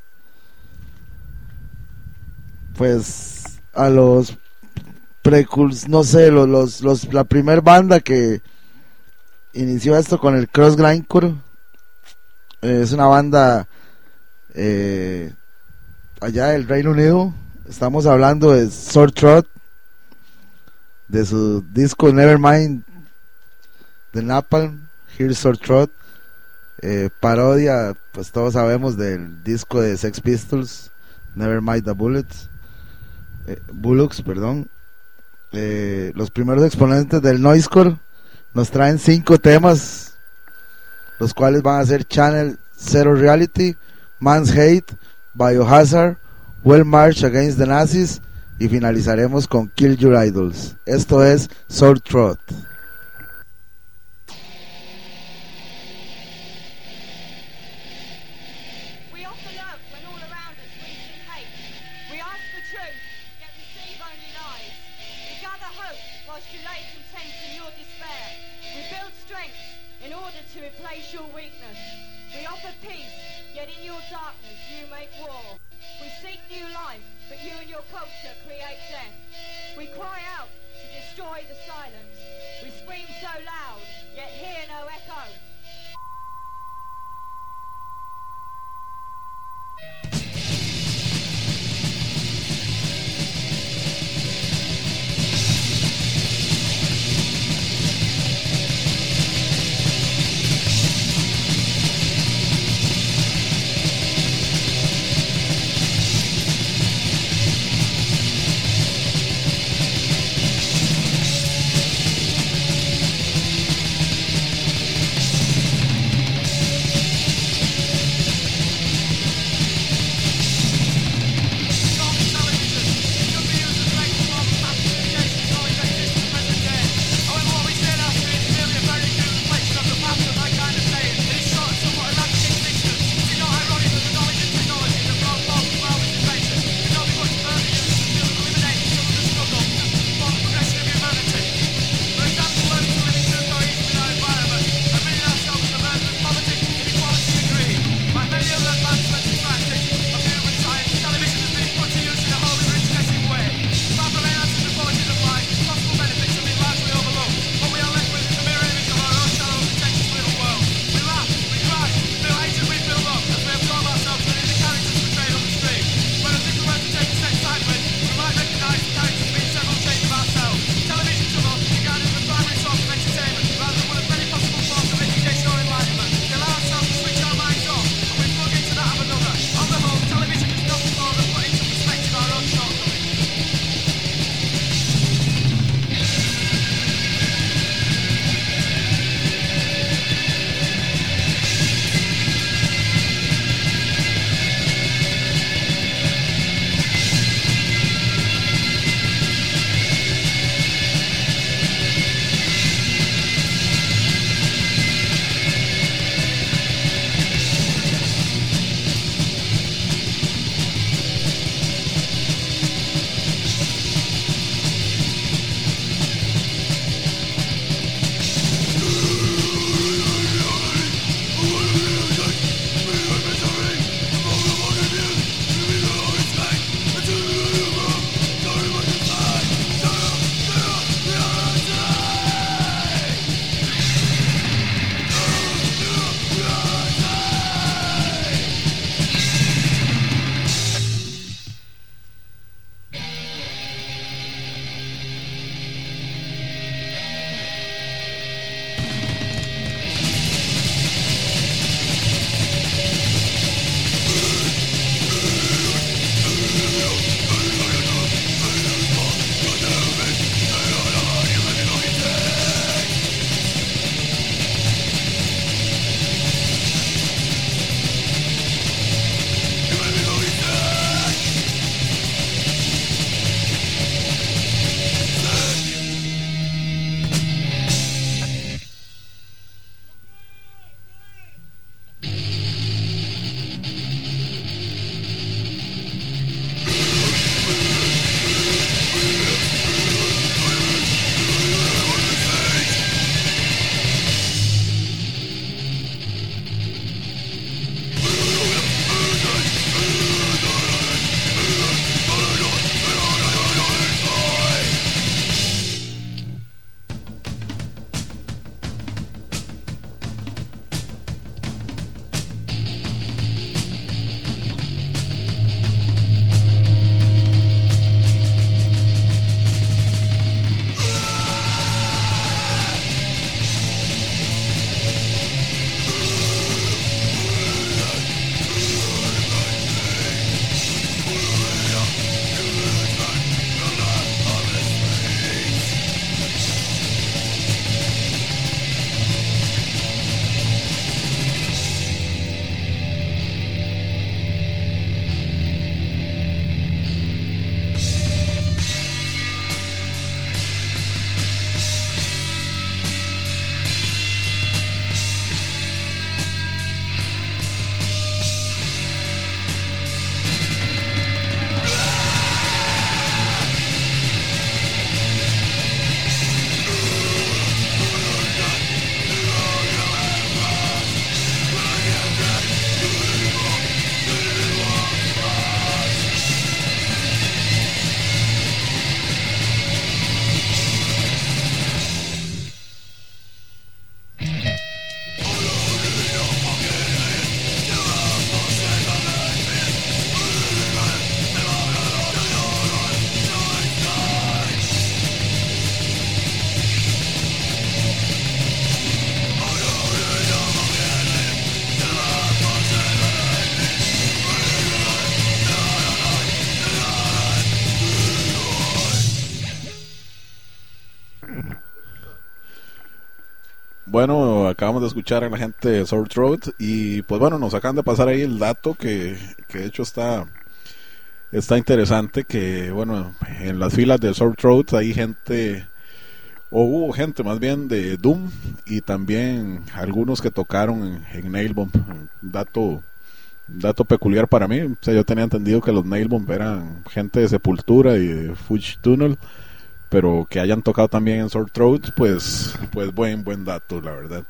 no sé, la primer banda que inició esto con el Cross Grindcore. Es una banda allá del Reino Unido. Estamos hablando de Sore Throat, de su disco Nevermind de Napalm, Here's Sore Throat, parodia, pues todos sabemos, del disco de Sex Pistols, Nevermind the Bullocks, perdón. Los primeros exponentes del Noisecore nos traen 5 temas, los cuales van a ser Channel Zero Reality, Man's Hate, Biohazard, Well March Against the Nazis, y finalizaremos con Kill Your Idols. Esto es Sore Throat. We offer love when all around us we see hate. We ask for truth, yet receive only lies. We gather our hope whilst you lay content in your despair. We build strength in order to replace your weakness. We offer peace, yet in your darkness you make war. We seek new life, but you and your culture create death. We cry out to destroy the silence. We scream so loud, yet hear no echo. Bueno, acabamos de escuchar a la gente de Sore Throat y pues bueno, nos acaban de pasar ahí el dato que de hecho está interesante, que bueno, en las filas de Sore Throat hay gente, o hubo gente más bien de Doom y también algunos que tocaron en Nailbomb. Dato peculiar para mí, o sea, yo tenía entendido que los Nailbomb eran gente de Sepultura y de Fuge Tunnel, pero que hayan tocado también en Sore Throat, pues buen dato, la verdad.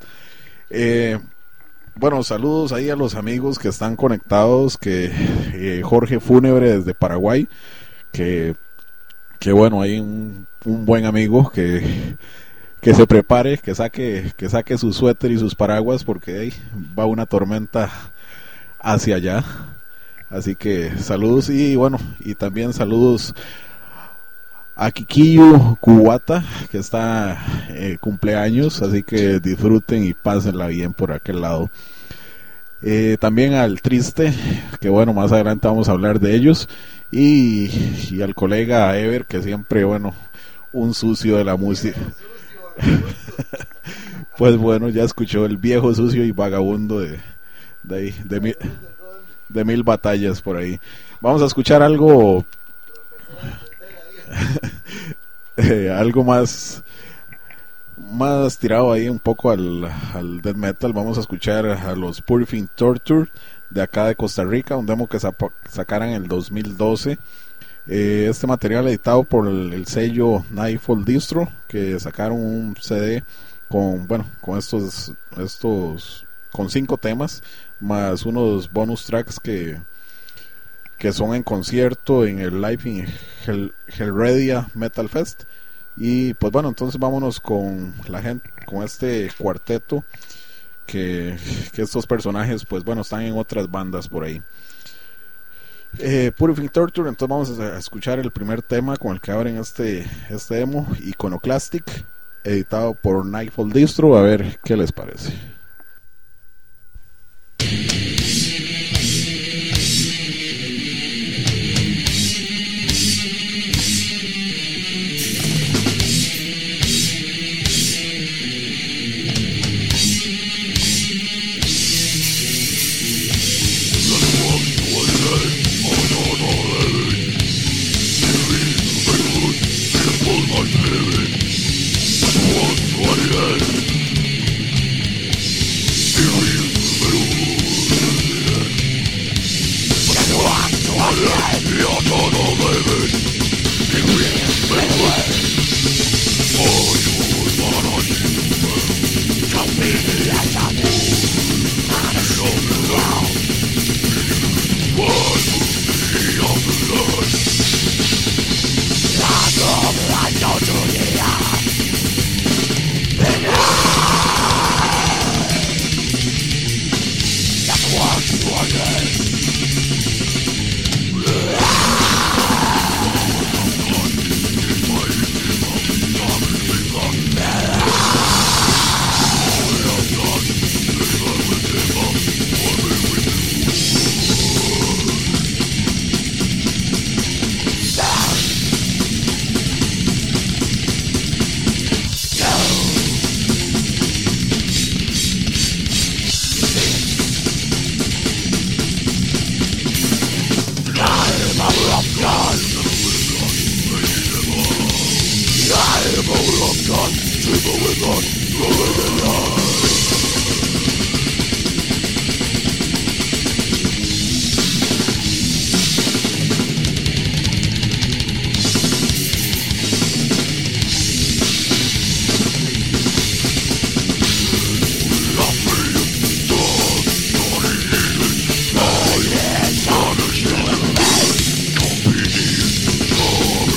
Bueno, saludos ahí a los amigos que están conectados, que Jorge Fúnebre desde Paraguay, que bueno, hay un buen amigo que se prepare, que saque su suéter y sus paraguas, porque ahí va una tormenta hacia allá. Así que saludos, y bueno, y también saludos a Kikiyu Cubata, que está cumpleaños, así que disfruten y pásenla bien por aquel lado. También al Triste, que bueno, más adelante vamos a hablar de ellos, y al colega Ever, que siempre, bueno, un sucio de la música. Pues bueno, ya escuchó el viejo sucio y vagabundo de mil batallas por ahí. Vamos a escuchar algo algo más tirado ahí un poco al death metal. Vamos a escuchar a los Purifying Torture de acá de Costa Rica, un demo que sacaran en el 2012. Este material editado por el sello Nightfall Distro, que sacaron un CD con estos con 5 temas más unos bonus tracks que son en concierto en el Live in Hellradia Metal Fest. Y pues bueno, entonces vámonos con la gente, con este cuarteto que estos personajes pues bueno están en otras bandas por ahí. Purifying Torture. Entonces vamos a escuchar el primer tema con el que abren este demo, Iconoclastic, editado por Nightfall Distro. A ver qué les parece.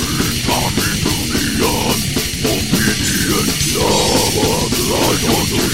Opinion,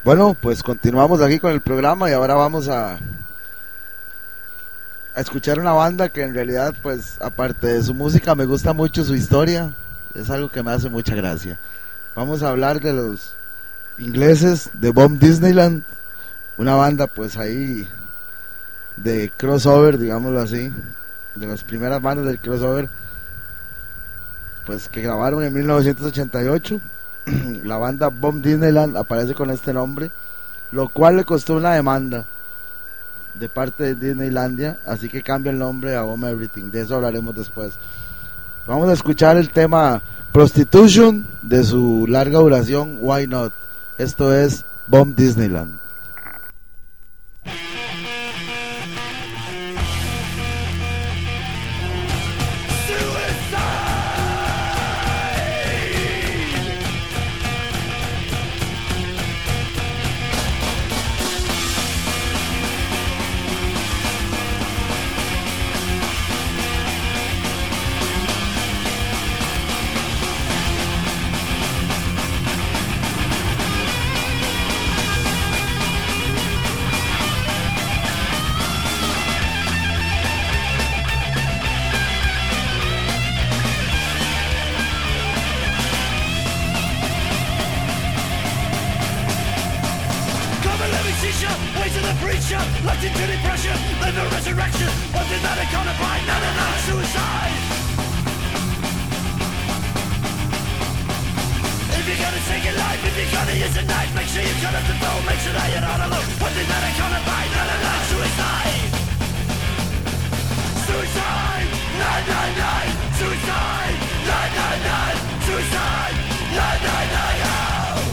Bueno, pues continuamos aquí con el programa y ahora vamos a escuchar una banda que en realidad, pues, aparte de su música, me gusta mucho su historia. Es algo que me hace mucha gracia. Vamos a hablar de los ingleses de Bomb Disneyland, una banda, pues, ahí de crossover, digámoslo así, de las primeras bandas del crossover, pues, que grabaron en 1988. La banda Bomb Disneyland aparece con este nombre, lo cual le costó una demanda de parte de Disneylandia, así que cambia el nombre a Bomb Everything. De eso hablaremos después. Vamos a escuchar el tema Prostitution de su larga duración Why Not. Esto es Bomb Disneyland. Locked into depression, live a resurrection. One thing that I can't find, none of that suicide. If you're gonna take your life, if you're gonna use a knife, make sure you cut up the phone, make sure that you're not alone. One thing that I can't find, none of that suicide. Suicide, 999, suicide, 999, suicide, 999, oh.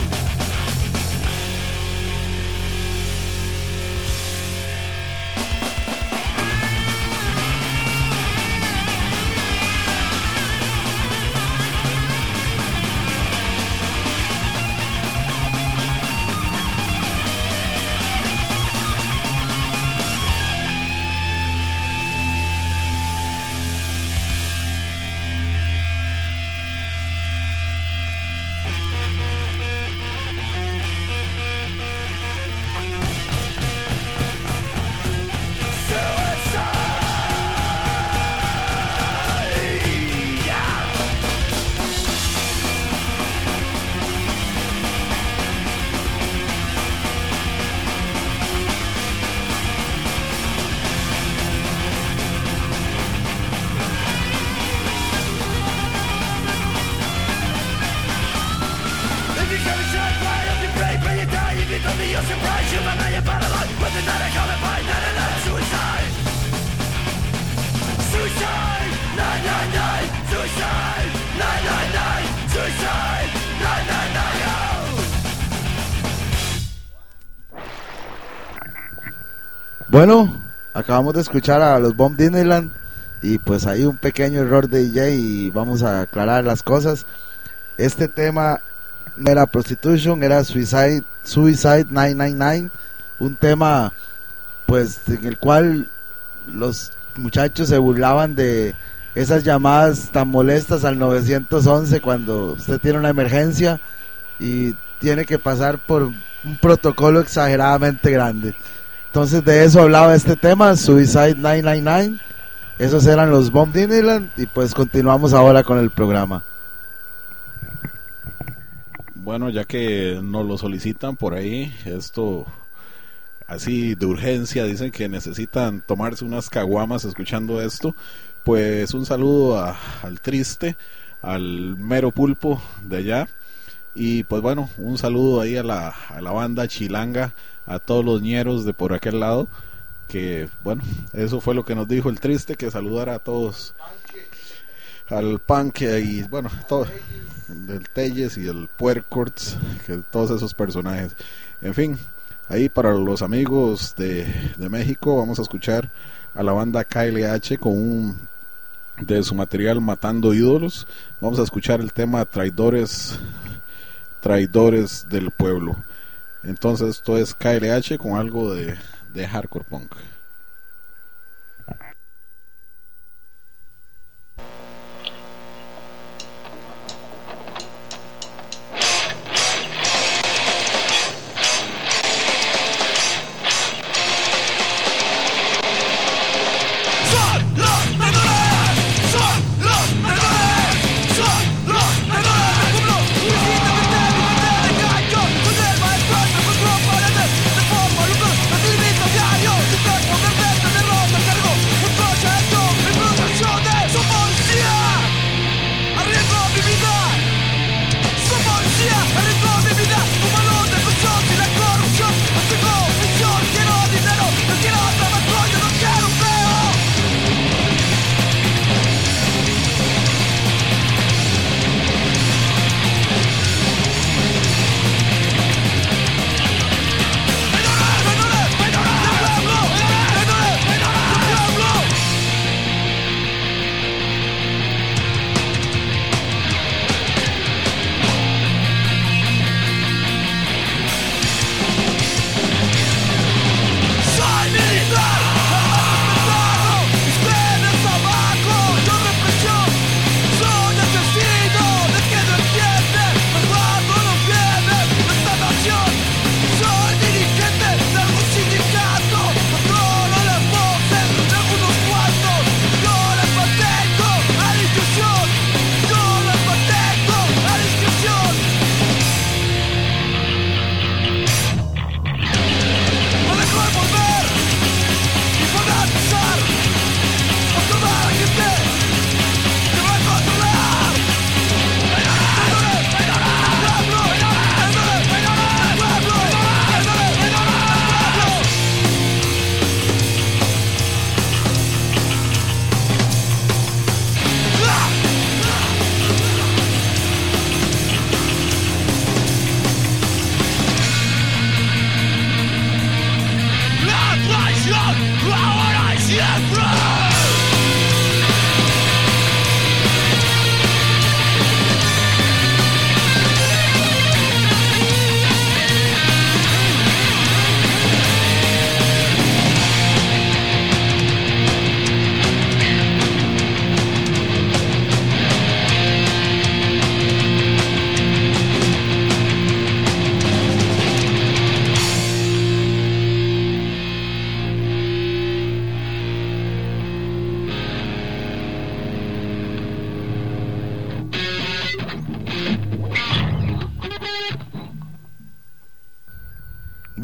Bueno, acabamos de escuchar a los Bomb Disneyland y pues hay un pequeño error de DJ y vamos a aclarar las cosas. Este tema no era Prostitution, era Suicide 999, un tema pues en el cual los muchachos se burlaban de esas llamadas tan molestas al 911 cuando usted tiene una emergencia y tiene que pasar por un protocolo exageradamente grande. Entonces de eso hablaba este tema, Suicide 999. Esos eran los Bomb Disneyland y pues continuamos ahora con el programa. Bueno, ya que nos lo solicitan por ahí, esto así de urgencia, dicen que necesitan tomarse unas caguamas escuchando esto, pues un saludo al Triste, al Mero Pulpo de allá, y pues bueno, un saludo ahí a la banda Chilanga, a todos los ñeros de por aquel lado, que bueno, eso fue lo que nos dijo el Triste, que saludara a todos, al Punk y bueno, todo, del Telles y el Puercorts, que todos esos personajes, en fin, ahí para los amigos de México vamos a escuchar a la banda KLH con de su material Matando Ídolos. Vamos a escuchar el tema Traidores del Pueblo. Entonces esto es KLH con algo de hardcore punk.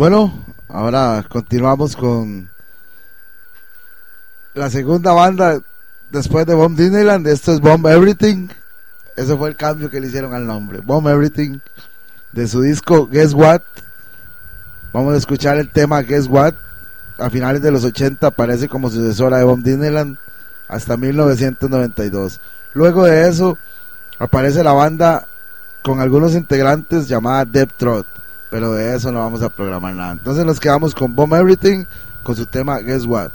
Bueno, ahora continuamos con la segunda banda después de Bomb Disneyland. Esto es Bomb Everything. Ese fue el cambio que le hicieron al nombre, Bomb Everything, de su disco Guess What. Vamos a escuchar el tema Guess What. A finales de los 80 aparece como sucesora de Bomb Disneyland hasta 1992. Luego de eso aparece la banda con algunos integrantes llamada Deep Throat, pero de eso no vamos a programar nada. Entonces nos quedamos con Bomb Everything con su tema Guess What.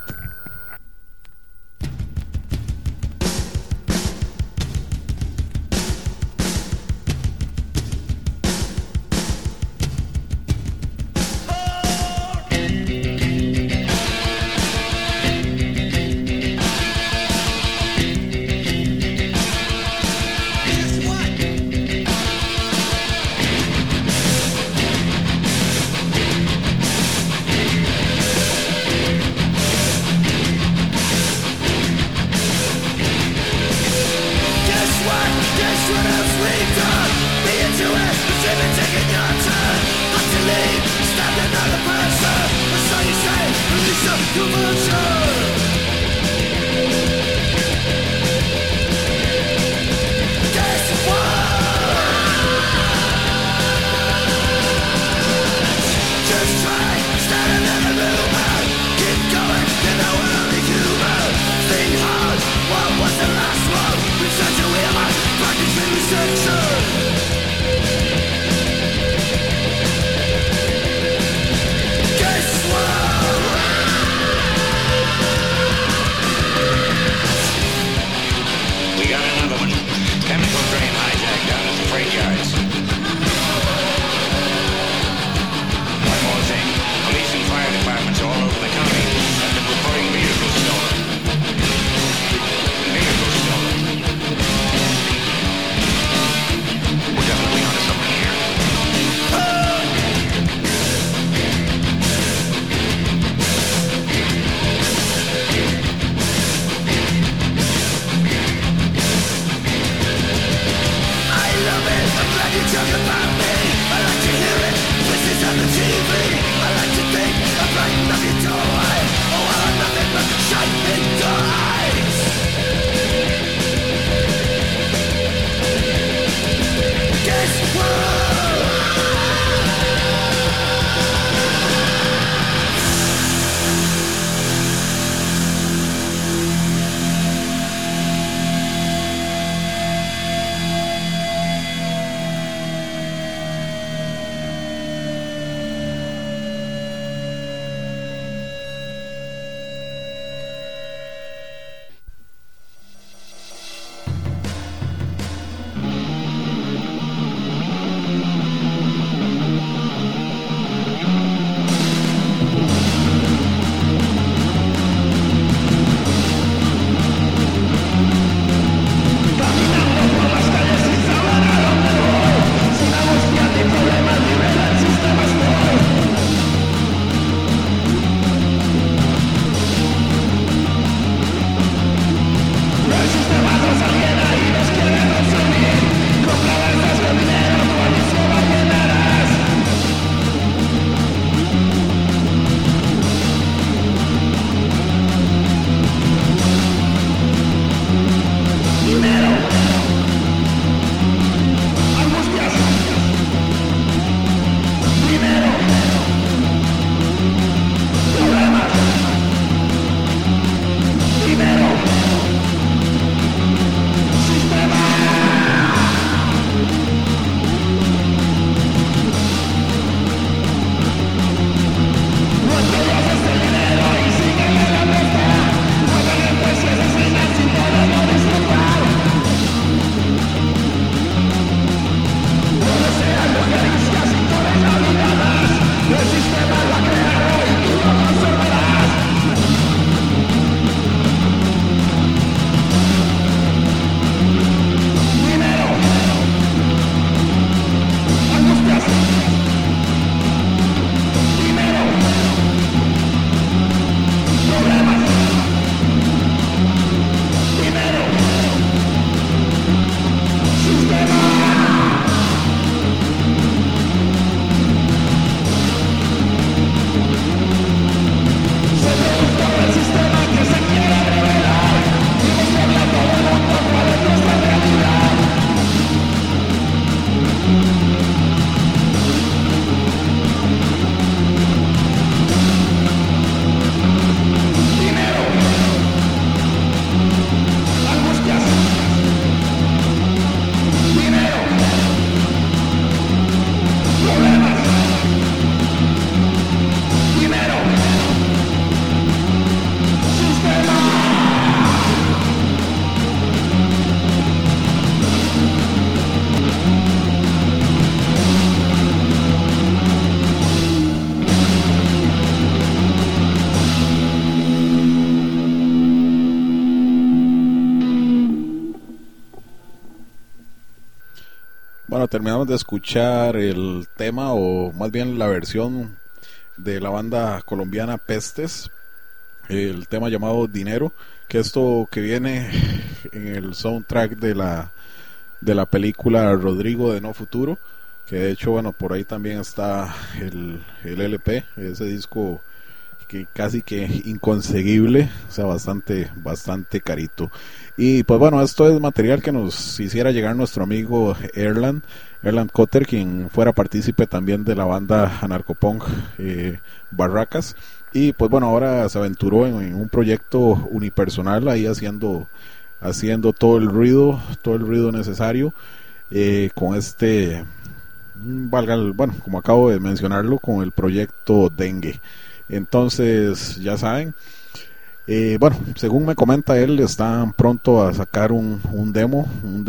Bueno, terminamos de escuchar el tema, o más bien la versión de la banda colombiana Pestes, el tema llamado Dinero, que esto que viene en el soundtrack de la película Rodrigo de No Futuro, que de hecho, bueno, por ahí también está el LP, ese disco que casi que inconseguible, o sea, bastante carito. Y pues bueno, esto es material que nos hiciera llegar nuestro amigo Erland Cotter, quien fuera partícipe también de la banda anarcopunk Barracas, y pues bueno, ahora se aventuró en un proyecto unipersonal, ahí haciendo todo el ruido necesario, con este, bueno, como acabo de mencionarlo, con el proyecto Dengue. Entonces, ya saben, bueno, según me comenta él, están pronto a sacar un demo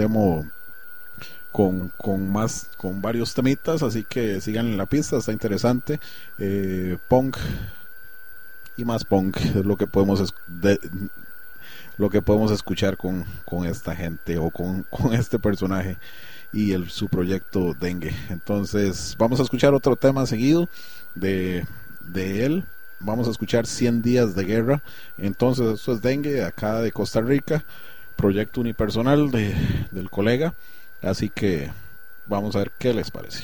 con varios temitas, así que sigan en la pista, está interesante. Punk y más punk es lo que podemos escuchar con esta gente, o con este personaje y su proyecto Dengue. Entonces vamos a escuchar otro tema seguido de él. Vamos a escuchar 100 días de guerra. Entonces esto es Dengue, acá de Costa Rica, proyecto unipersonal del colega, así que vamos a ver qué les parece.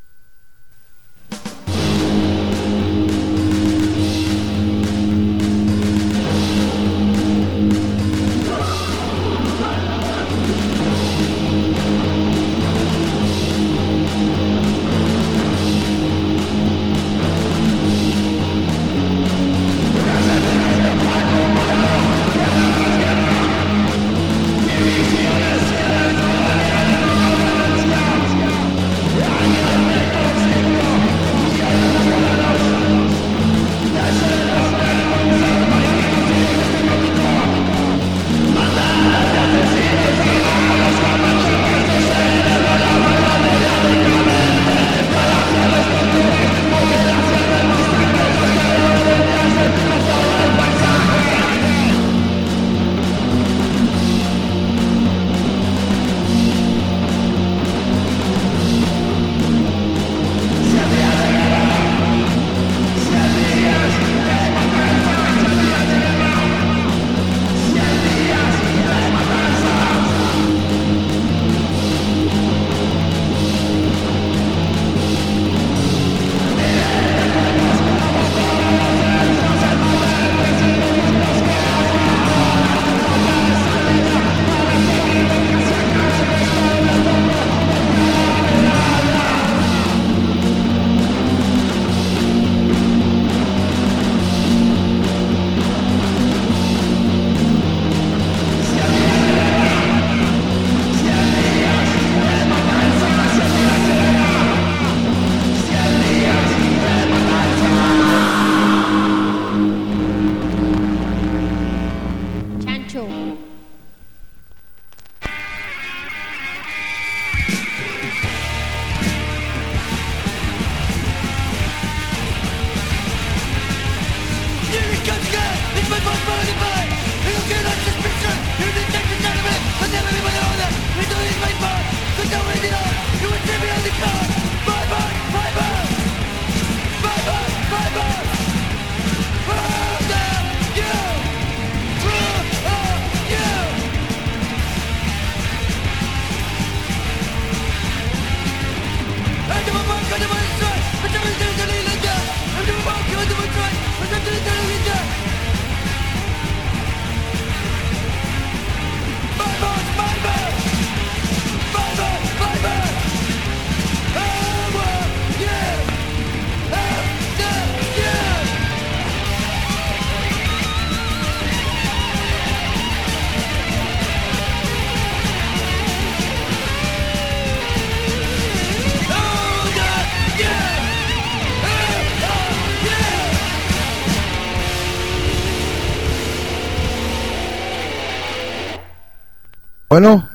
Bueno,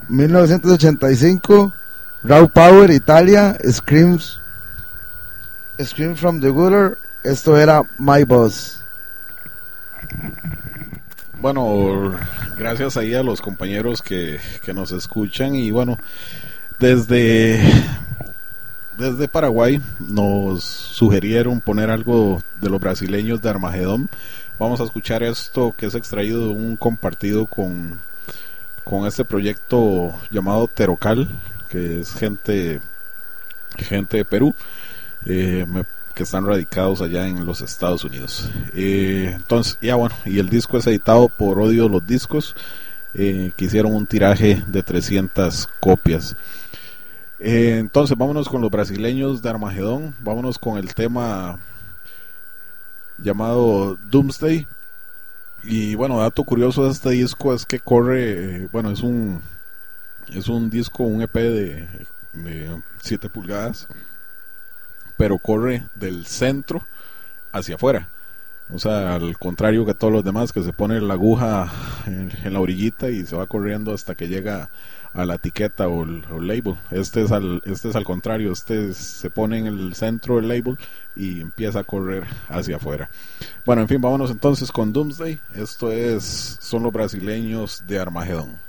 1985, Raw Power, Italia, Scream from the Gutter. Esto era My Boss. Bueno, gracias ahí a los compañeros que nos escuchan, y bueno, Desde Paraguay nos sugirieron poner algo de los brasileños de Armagedón. Vamos a escuchar esto que es extraído de un compartido con este proyecto llamado Terocal, que es gente de Perú, que están radicados allá en los Estados Unidos. Entonces, ya bueno, y el disco es editado por Odio los Discos, que hicieron un tiraje de 300 copias. Entonces, vámonos con los brasileños de Armagedón, vámonos con el tema llamado Doomsday. Y bueno, dato curioso de este disco es que corre, bueno, es un disco, un EP de 7 pulgadas, pero corre del centro hacia afuera. O sea, al contrario que todos los demás, que se pone la aguja en la orillita y se va corriendo hasta que llega a la etiqueta o el label. Este es al contrario, se pone en el centro del label y empieza a correr hacia afuera. Bueno, en fin, vámonos entonces con Doomsday. Esto son los brasileños de Armagedón.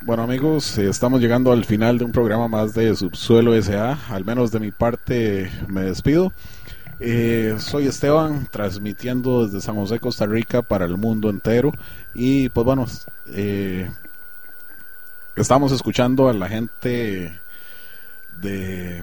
Bueno amigos, estamos llegando al final de un programa más de Subsuelo S.A. Al menos de mi parte me despido. Soy Esteban, transmitiendo desde San José, Costa Rica para el mundo entero. Y pues bueno, estamos escuchando a la gente de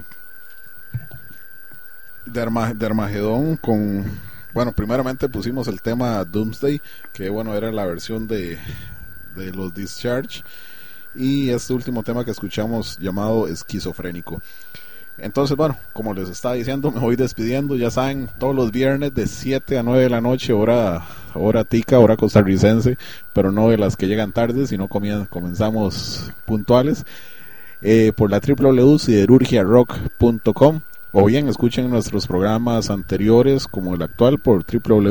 Armagedón con... Bueno, primeramente pusimos el tema Doomsday, que bueno, era la versión de los Discharge, y este último tema que escuchamos llamado Esquizofrénico. Entonces bueno, como les estaba diciendo, me voy despidiendo. Ya saben, todos los viernes de 7 a 9 de la noche, hora tica, hora costarricense, pero no de las que llegan tarde, sino comenzamos puntuales, por la www.siderurgiarock.com, o bien escuchen nuestros programas anteriores como el actual por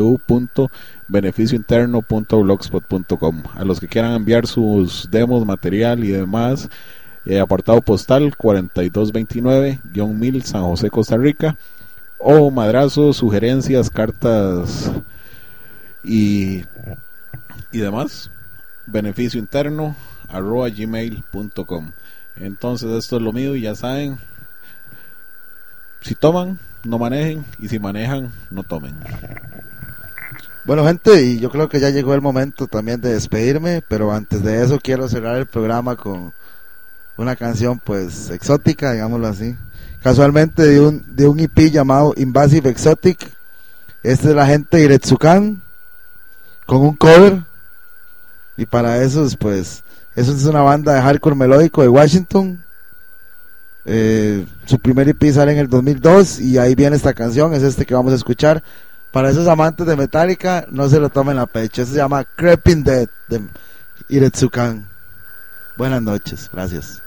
www.beneficiointerno.blogspot.com. A los que quieran enviar sus demos, material y demás, apartado postal 4229-1000 San José, Costa Rica, o madrazos, sugerencias, cartas y demás, beneficiointerno@gmail.com. Entonces esto es lo mío, y ya saben, si toman, no manejen, y si manejan, no tomen. Bueno, gente, y yo creo que ya llegó el momento también de despedirme, pero antes de eso quiero cerrar el programa con una canción pues exótica, digámoslo así, casualmente de un EP llamado Invasive Exotic. Este es la gente de Iretsukan con un cover, y para eso pues eso es una banda de hardcore melódico de Washington. Su primer EP sale en el 2002 y ahí viene esta canción, es este que vamos a escuchar. Para esos amantes de Metallica, no se lo tomen a pecho. Eso se llama Creeping Dead de Iretsukan. Buenas noches, gracias.